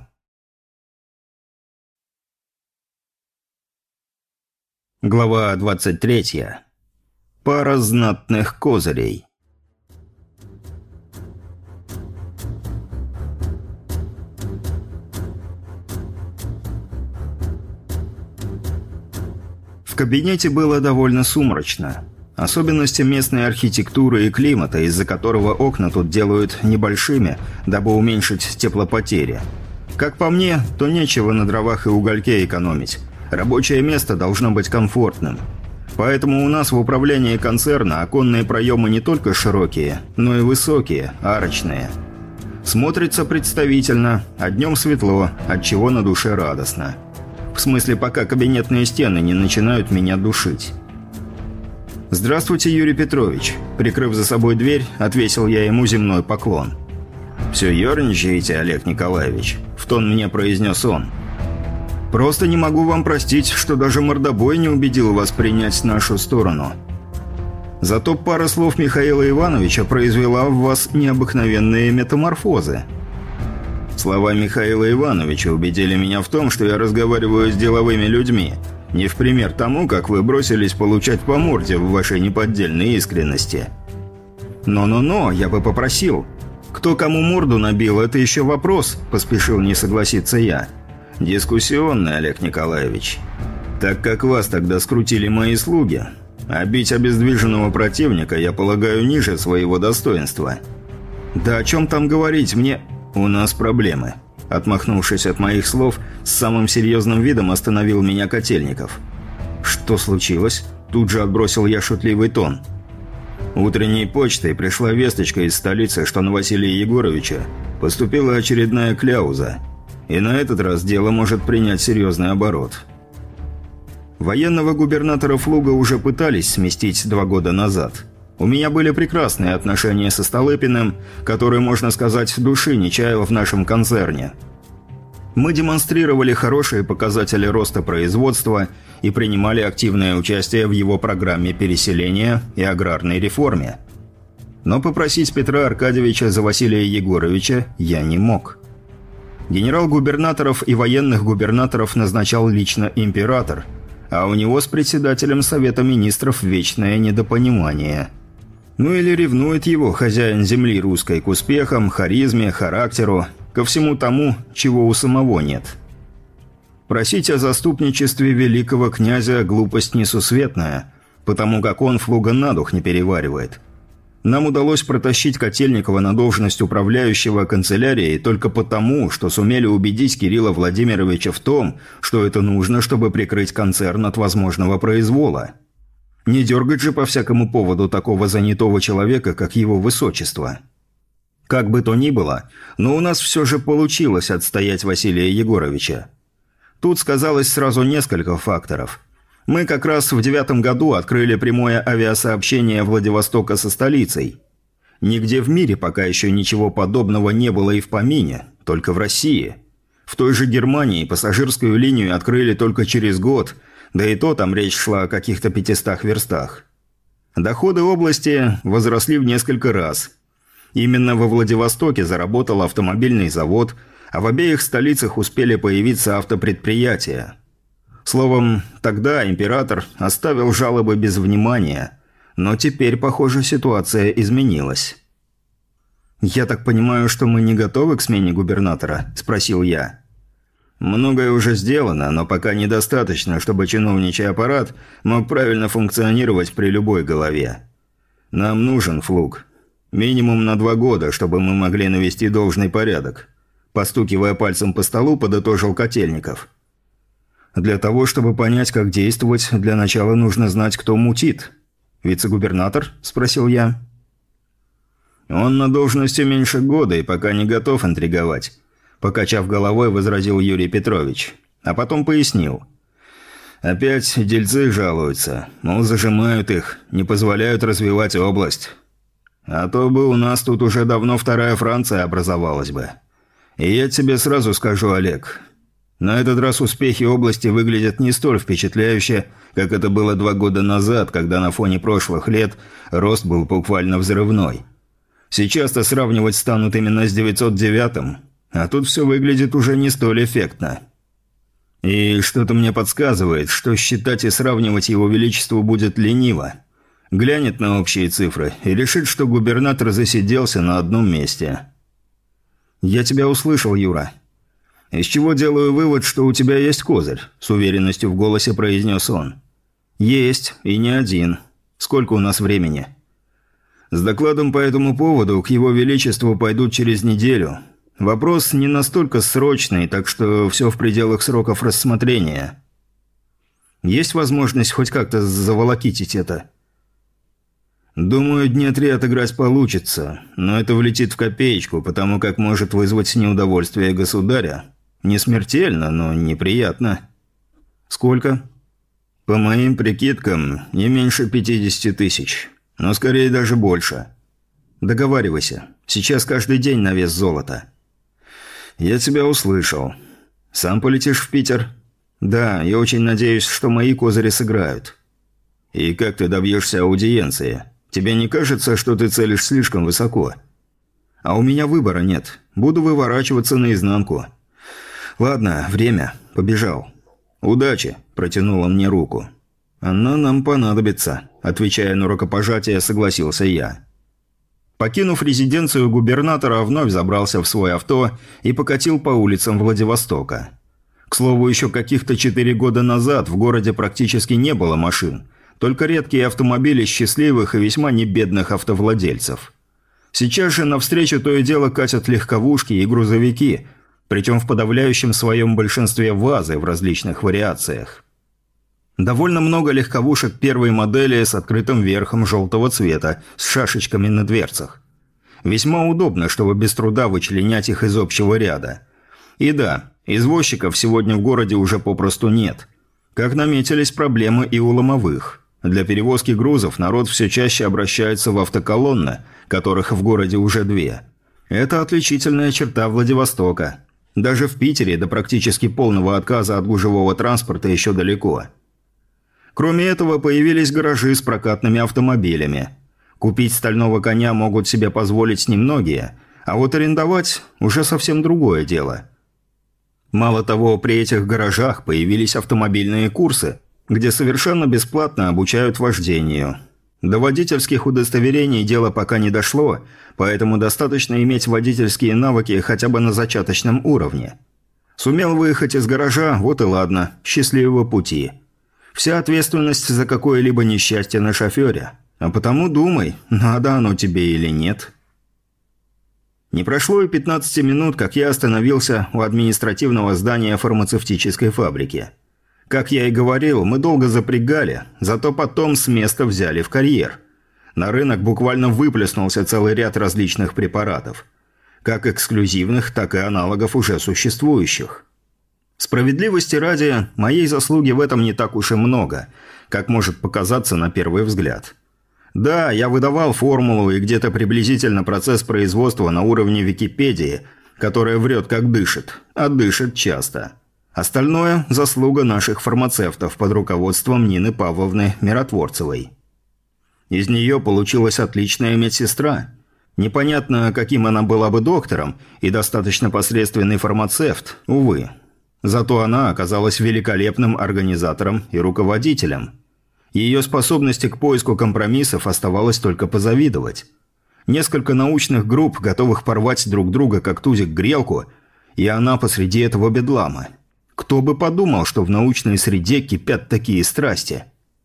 Глава 23. Пара знатных козырей. В кабинете было довольно сумрачно. Особенности местной архитектуры и климата, из-за которого окна тут делают небольшими, дабы уменьшить теплопотери. Как по мне, то нечего на дровах и угольке экономить. Рабочее место должно быть комфортным. Поэтому у нас в управлении концерна оконные проемы не только широкие, но и высокие, арочные. Смотрится представительно, а днем светло, отчего на душе радостно. В смысле, пока кабинетные стены не начинают меня душить. «Здравствуйте, Юрий Петрович», – прикрыв за собой дверь, отвесил я ему земной поклон. «Все ерничаете, Олег Николаевич», – в тон мне произнес он. «Просто не могу вам простить, что даже мордобой не убедил вас принять нашу сторону. Зато пара слов Михаила Ивановича произвела в вас необыкновенные метаморфозы». Слова Михаила Ивановича убедили меня в том, что я разговариваю с деловыми людьми, не в пример тому, как вы бросились получать по морде в вашей неподдельной искренности. «Но, я бы попросил. Кто кому морду набил, это еще вопрос», – поспешил не согласиться я. «Дискуссионный, Олег Николаевич. Так как вас тогда скрутили мои слуги, а бить обездвиженного противника, я полагаю, ниже своего достоинства». «Да о чем там говорить, мне...» «У нас проблемы». Отмахнувшись от моих слов, с самым серьезным видом остановил меня Котельников. «Что случилось?» Тут же отбросил я шутливый тон. Утренней почтой пришла весточка из столицы, что на Василия Егоровича поступила очередная кляуза. И на этот раз дело может принять серьезный оборот. Военного губернатора Флуга уже пытались сместить 2 года назад. У меня были прекрасные отношения со Столыпиным, который, можно сказать, души не чаял в нашем концерне. Мы демонстрировали хорошие показатели роста производства и принимали активное участие в его программе переселения и аграрной реформе. Но попросить Петра Аркадьевича за Василия Егоровича я не мог. Генерал-губернаторов и военных губернаторов назначал лично император, а у него с председателем Совета Министров вечное недопонимание. Ну или ревнует его хозяин земли русской к успехам, харизме, характеру, ко всему тому, чего у самого нет. Просить о заступничестве великого князя – глупость несусветная, потому как он Флуга на дух не переваривает. Нам удалось протащить Котельникова на должность управляющего канцелярией только потому, что сумели убедить Кирилла Владимировича в том, что это нужно, чтобы прикрыть концерн от возможного произвола. Не дергать же по всякому поводу такого занятого человека, как его высочество. Как бы то ни было, но у нас все же получилось отстоять Василия Егоровича. Тут сказалось сразу несколько факторов. Мы как раз в 2009 году открыли прямое авиасообщение Владивостока со столицей. Нигде в мире пока еще ничего подобного не было и в помине, только в России. В той же Германии пассажирскую линию открыли только через год, да и то там речь шла о каких-то 500 верстах. Доходы области возросли в несколько раз. Именно во Владивостоке заработал автомобильный завод, а в обеих столицах успели появиться автопредприятия. Словом, тогда император оставил жалобы без внимания, но теперь, похоже, ситуация изменилась. «Я так понимаю, что мы не готовы к смене губернатора?» – спросил я. «Многое уже сделано, но пока недостаточно, чтобы чиновничий аппарат мог правильно функционировать при любой голове. Нам нужен флуг. Минимум на 2 года, чтобы мы могли навести должный порядок», – постукивая пальцем по столу, подытожил Котельников. «Для того, чтобы понять, как действовать, для начала нужно знать, кто мутит». «Вице-губернатор?» – спросил я. «Он на должности меньше года и пока не готов интриговать», – покачав головой, возразил Юрий Петрович. А потом пояснил. «Опять дельцы жалуются, мол, зажимают их, не позволяют развивать область. А то бы у нас тут уже давно вторая Франция образовалась бы. И я тебе сразу скажу, Олег, на этот раз успехи области выглядят не столь впечатляюще, как это было 2 года назад, когда на фоне прошлых лет рост был буквально взрывной. Сейчас-то сравнивать станут именно с 909-м, а тут все выглядит уже не столь эффектно. И что-то мне подсказывает, что считать и сравнивать его величеству будет лениво. Глянет на общие цифры и решит, что губернатор засиделся на одном месте». «Я тебя услышал, Юра». «Из чего делаю вывод, что у тебя есть козырь», – с уверенностью в голосе произнес он. «Есть, и не один. Сколько у нас времени?» «С докладом по этому поводу к его величеству пойдут через неделю. Вопрос не настолько срочный, так что все в пределах сроков рассмотрения. Есть возможность хоть как-то заволокитить это?» «Думаю, дня 3 отыграть получится, но это влетит в копеечку, потому как может вызвать неудовольствие государя. Не смертельно, но неприятно». «Сколько?» «По моим прикидкам, не меньше 50 тысяч, но скорее даже больше». «Договаривайся. Сейчас каждый день на вес золота». «Я тебя услышал. Сам полетишь в Питер?» «Да, и очень надеюсь, что мои козыри сыграют». «И как ты добьешься аудиенции? Тебе не кажется, что ты целишь слишком высоко?» «А у меня выбора нет. Буду выворачиваться наизнанку». «Ладно, время. Побежал». «Удачи», – протянула мне руку. «Она нам понадобится», – отвечая на рукопожатие, согласился я. Покинув резиденцию губернатора, вновь забрался в свой авто и покатил по улицам Владивостока. К слову, еще каких-то 4 года назад в городе практически не было машин, только редкие автомобили счастливых и весьма небедных автовладельцев. Сейчас же навстречу то и дело катят легковушки и грузовики, причем в подавляющем своем большинстве ВАЗы в различных вариациях. Довольно много легковушек первой модели с открытым верхом желтого цвета, с шашечками на дверцах. Весьма удобно, чтобы без труда вычленять их из общего ряда. И да, извозчиков сегодня в городе уже попросту нет. Как наметились проблемы и у ломовых. Для перевозки грузов народ все чаще обращается в автоколонны, которых в городе уже 2. Это отличительная черта Владивостока. Даже в Питере до практически полного отказа от гужевого транспорта еще далеко. Кроме этого, появились гаражи с прокатными автомобилями. Купить стального коня могут себе позволить немногие, а вот арендовать – уже совсем другое дело. Мало того, при этих гаражах появились автомобильные курсы, где совершенно бесплатно обучают вождению. До водительских удостоверений дело пока не дошло, поэтому достаточно иметь водительские навыки хотя бы на зачаточном уровне. Сумел выехать из гаража – вот и ладно, счастливого пути. Вся ответственность за какое-либо несчастье на шофере. А потому думай, надо оно тебе или нет. Не прошло и 15 минут, как я остановился у административного здания фармацевтической фабрики. Как я и говорил, мы долго запрягали, зато потом с места взяли в карьер. На рынок буквально выплеснулся целый ряд различных препаратов. Как эксклюзивных, так и аналогов уже существующих. Справедливости ради, моей заслуги в этом не так уж и много, как может показаться на первый взгляд. Да, я выдавал формулу и где-то приблизительно процесс производства на уровне Википедии, которая врет как дышит, а дышит часто. Остальное – заслуга наших фармацевтов под руководством Нины Павловны Миротворцевой. Из нее получилась отличная медсестра. Непонятно, каким она была бы доктором, и достаточно посредственный фармацевт, увы. Зато она оказалась великолепным организатором и руководителем. Ее способности к поиску компромиссов оставалось только позавидовать. Несколько научных групп, готовых порвать друг друга как тузик грелку, и она посреди этого бедлама. Кто бы подумал, что в научной среде кипят такие страсти?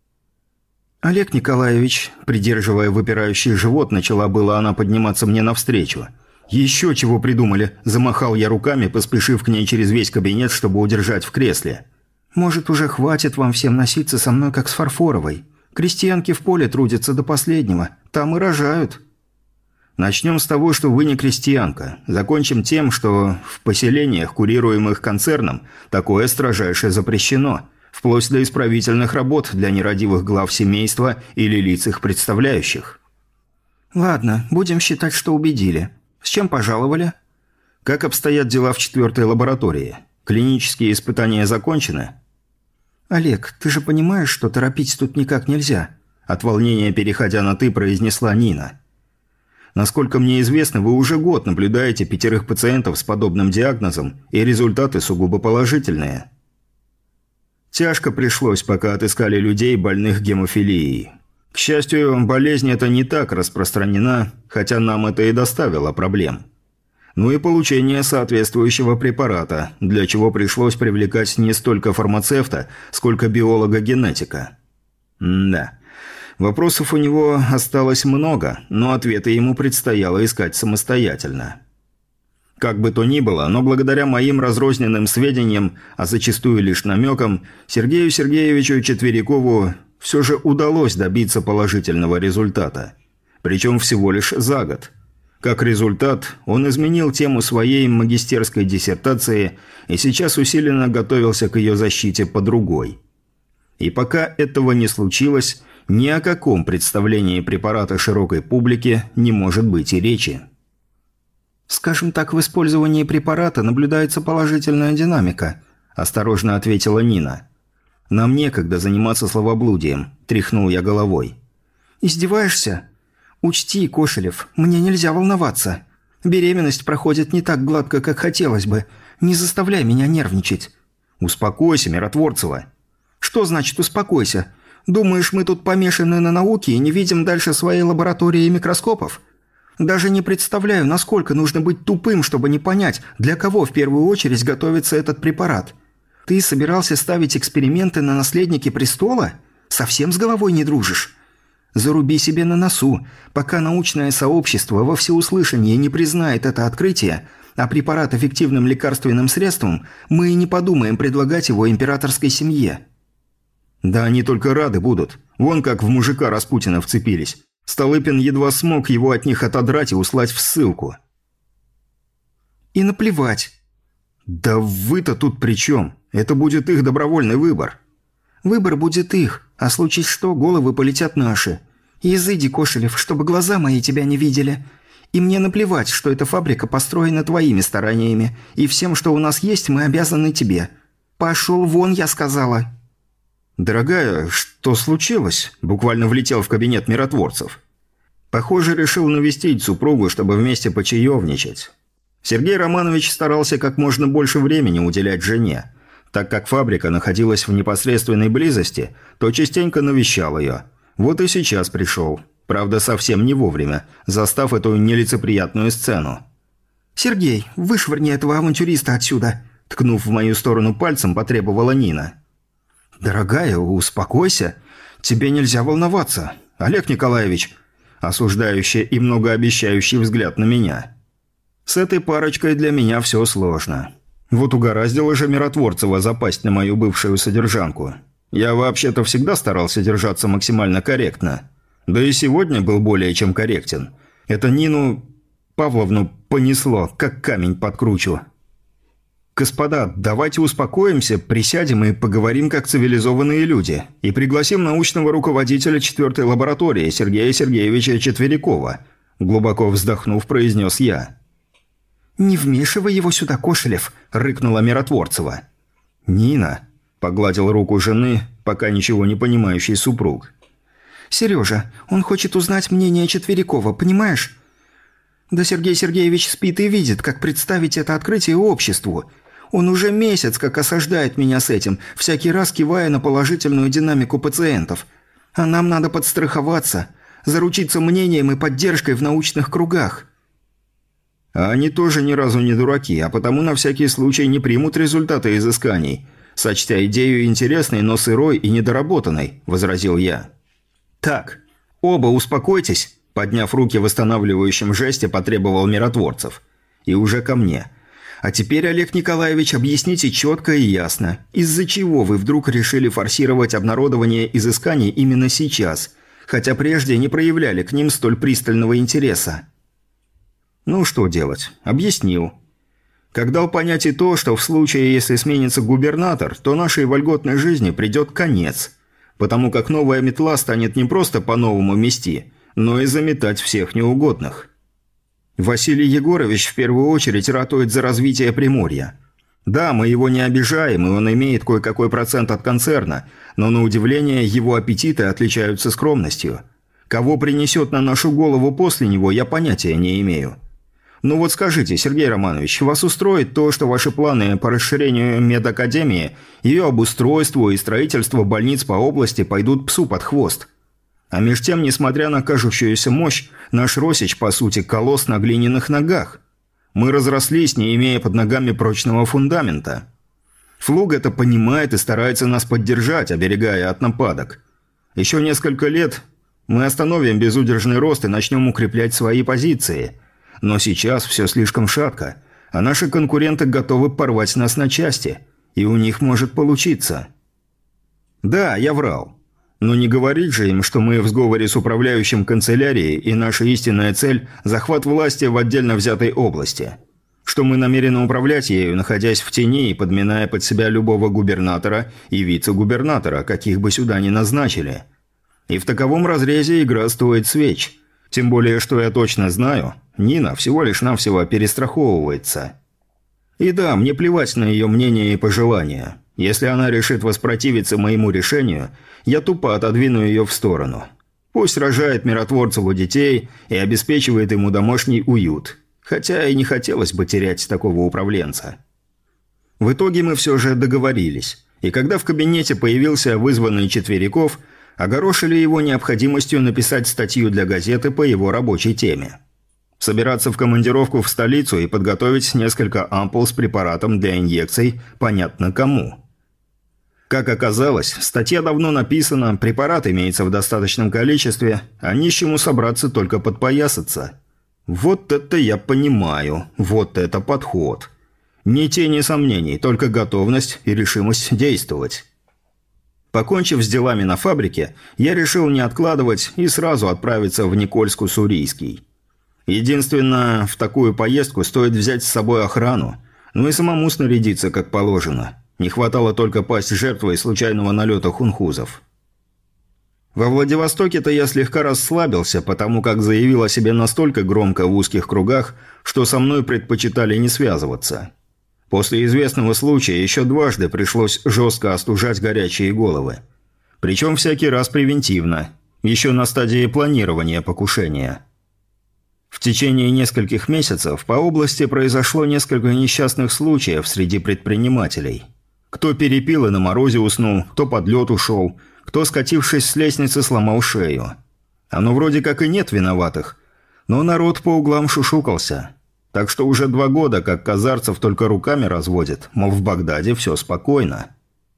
«Олег Николаевич», придерживая выпирающий живот, начала было она подниматься мне навстречу. «Еще чего придумали?» – замахал я руками, поспешив к ней через весь кабинет, чтобы удержать в кресле. «Может, уже хватит вам всем носиться со мной, как с Фарфоровой? Крестьянки в поле трудятся до последнего, там и рожают». «Начнем с того, что вы не крестьянка. Закончим тем, что в поселениях, курируемых концерном, такое строжайше запрещено, вплоть до исправительных работ для нерадивых глав семейства или лиц их представляющих». «Ладно, будем считать, что убедили. С чем пожаловали?» «Как обстоят дела в 4-й лаборатории? Клинические испытания закончены?» «Олег, ты же понимаешь, что торопить тут никак нельзя?» От волнения, переходя на «ты», произнесла Нина. «Насколько мне известно, вы уже год наблюдаете 5 пациентов с подобным диагнозом, и результаты сугубо положительные». Тяжко пришлось, пока отыскали людей, больных гемофилией. К счастью, болезнь эта не так распространена, хотя нам это и доставило проблем. Ну и получение соответствующего препарата, для чего пришлось привлекать не столько фармацевта, сколько биолога-генетика. Да, вопросов у него осталось много, но ответы ему предстояло искать самостоятельно. Как бы то ни было, но благодаря моим разрозненным сведениям, а зачастую лишь намекам, Сергею Сергеевичу Четверикову все же удалось добиться положительного результата. Причем всего лишь за год. Как результат, он изменил тему своей магистерской диссертации и сейчас усиленно готовился к ее защите по другой. И пока этого не случилось, ни о каком представлении препарата широкой публике не может быть и речи. «Скажем так, в использовании препарата наблюдается положительная динамика», – осторожно ответила Нина. «Нам некогда заниматься словоблудием», – тряхнул я головой. «Издеваешься? Учти, Кошелев, мне нельзя волноваться. Беременность проходит не так гладко, как хотелось бы. Не заставляй меня нервничать». «Успокойся, Миротворцева». «Что значит «успокойся»? Думаешь, мы тут помешаны на науке и не видим дальше своей лаборатории и микроскопов? Даже не представляю, насколько нужно быть тупым, чтобы не понять, для кого в первую очередь готовится этот препарат. Ты собирался ставить эксперименты на наследнике престола? Совсем с головой не дружишь? Заруби себе на носу, пока научное сообщество во всеуслышание не признает это открытие, а препарат эффективным лекарственным средством, мы и не подумаем предлагать его императорской семье». «Да они только рады будут. Вон как в мужика Распутина вцепились. Столыпин едва смог его от них отодрать и услать в ссылку». «И наплевать». «Да вы-то тут при чем? Это будет их добровольный выбор». «Выбор будет их, а случись что, головы полетят наши. Изыди, Кошелев, чтобы глаза мои тебя не видели. И мне наплевать, что эта фабрика построена твоими стараниями, и всем, что у нас есть, мы обязаны тебе. Пошел вон, я сказала». «Дорогая, что случилось?» – буквально влетел в кабинет миротворцев. Похоже, решил навестить супругу, чтобы вместе почаевничать. Сергей Романович старался как можно больше времени уделять жене. Так как фабрика находилась в непосредственной близости, то частенько навещал ее. Вот и сейчас пришел. Правда, совсем не вовремя, застав эту нелицеприятную сцену. «Сергей, вышвырни этого авантюриста отсюда!» – ткнув в мою сторону пальцем, потребовала Нина. «Дорогая, успокойся. Тебе нельзя волноваться. Олег Николаевич...» Осуждающий и многообещающий взгляд на меня. С этой парочкой для меня все сложно. Вот угораздило же Миротворцева запасть на мою бывшую содержанку. Я вообще-то всегда старался держаться максимально корректно. Да и сегодня был более чем корректен. Это Нину Павловну понесло, как камень под кручу. «Господа, давайте успокоимся, присядем и поговорим как цивилизованные люди. И пригласим научного руководителя 4-й лаборатории Сергея Сергеевича Четверякова», – глубоко вздохнув, произнес я. «Не вмешивай его сюда, Кошелев», – рыкнула Миротворцева. «Нина», – погладил руку жены, пока ничего не понимающий супруг. «Сережа, он хочет узнать мнение Четверякова, понимаешь? Да Сергей Сергеевич спит и видит, как представить это открытие обществу. Он уже месяц как осаждает меня с этим, всякий раз кивая на положительную динамику пациентов. А нам надо подстраховаться, заручиться мнением и поддержкой в научных кругах». «А они тоже ни разу не дураки, а потому на всякий случай не примут результаты изысканий, сочтя идею интересной, но сырой и недоработанной», – возразил я. «Так, оба успокойтесь», – подняв руки в восстанавливающем жесте, потребовал Миротворцев. «И уже ко мне. А теперь, Олег Николаевич, объясните четко и ясно, из-за чего вы вдруг решили форсировать обнародование изысканий именно сейчас, хотя прежде не проявляли к ним столь пристального интереса?» «Ну, что делать? Объяснил. Как дал понять и то, что в случае, если сменится губернатор, то нашей вольготной жизни придет конец, потому как новая метла станет не просто по-новому мести, но и заметать всех неугодных. Василий Егорович в первую очередь ратует за развитие Приморья. Да, мы его не обижаем, и он имеет кое-какой процент от концерна, но на удивление его аппетиты отличаются скромностью. Кого принесет на нашу голову после него, я понятия не имею. Ну вот скажите, Сергей Романович, вас устроит то, что ваши планы по расширению медакадемии, ее обустройству и строительству больниц по области пойдут псу под хвост? А меж тем, несмотря на кажущуюся мощь, наш Росич, по сути, колосс на глиняных ногах. Мы разрослись, не имея под ногами прочного фундамента. Флуг это понимает и старается нас поддержать, оберегая от нападок. Еще несколько лет мы остановим безудержный рост и начнем укреплять свои позиции. Но сейчас все слишком шатко, а наши конкуренты готовы порвать нас на части, и у них может получиться. Да, я врал. Но не говорить же им, что мы в сговоре с управляющим канцелярией и наша истинная цель – захват власти в отдельно взятой области. Что мы намерены управлять ею, находясь в тени и подминая под себя любого губернатора и вице-губернатора, каких бы сюда ни назначили. И в таковом разрезе игра стоит свеч. Тем более, что я точно знаю, Нина всего лишь навсего перестраховывается. И да, мне плевать на ее мнение и пожелания. Если она решит воспротивиться моему решению, я тупо отодвину ее в сторону. Пусть рожает Миротворцеву детей и обеспечивает ему домашний уют. Хотя и не хотелось бы терять такого управленца. В итоге мы все же договорились. И когда в кабинете появился вызванный Четверяков, огорошили его необходимостью написать статью для газеты по его рабочей теме. Собираться в командировку в столицу и подготовить несколько ампул с препаратом для инъекций понятно кому. Как оказалось, статья давно написана, препарат имеется в достаточном количестве, а нищему собраться только подпоясаться. Вот это я понимаю, вот это подход. Ни тени сомнений, только готовность и решимость действовать. Покончив с делами на фабрике, я решил не откладывать и сразу отправиться в Никольск-Уссурийский. Единственное, в такую поездку стоит взять с собой охрану, ну и самому снарядиться как положено. Не хватало только пасть жертвой случайного налета хунхузов. Во Владивостоке-то я слегка расслабился, потому как заявил о себе настолько громко в узких кругах, что со мной предпочитали не связываться. После известного случая еще дважды пришлось жестко остужать горячие головы. Причем всякий раз превентивно, еще на стадии планирования покушения. В течение нескольких месяцев по области произошло несколько несчастных случаев среди предпринимателей. Кто перепил и на морозе уснул, кто под лед ушел, кто, скатившись с лестницы, сломал шею. Оно вроде как и нет виноватых, но народ по углам шушукался. Так что уже 2 года, как Казарцев только руками разводит, мол, в Багдаде все спокойно.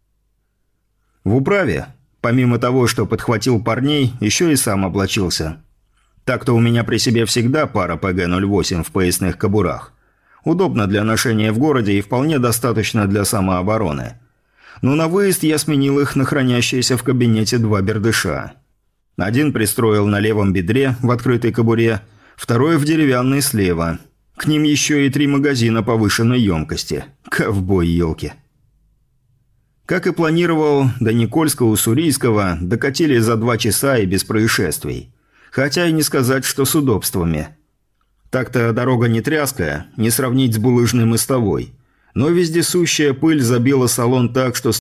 В управе, помимо того, что подхватил парней, еще и сам облачился. Так-то у меня при себе всегда пара ПГ-08 в поясных кобурах. Удобно для ношения в городе и вполне достаточно для самообороны. Но на выезд я сменил их на хранящиеся в кабинете 2 бердыша. Один пристроил на левом бедре в открытой кобуре, второй в деревянной слева. К К ним еще и 3 магазина повышенной емкости. Ковбой, елки. Как и планировал, до Никольского-Уссурийского докатили за 2 часа и без происшествий. Хотя и не сказать, что с удобствами. Так-то дорога не тряская, не сравнить с булыжной мостовой. Но вездесущая пыль забила салон так, что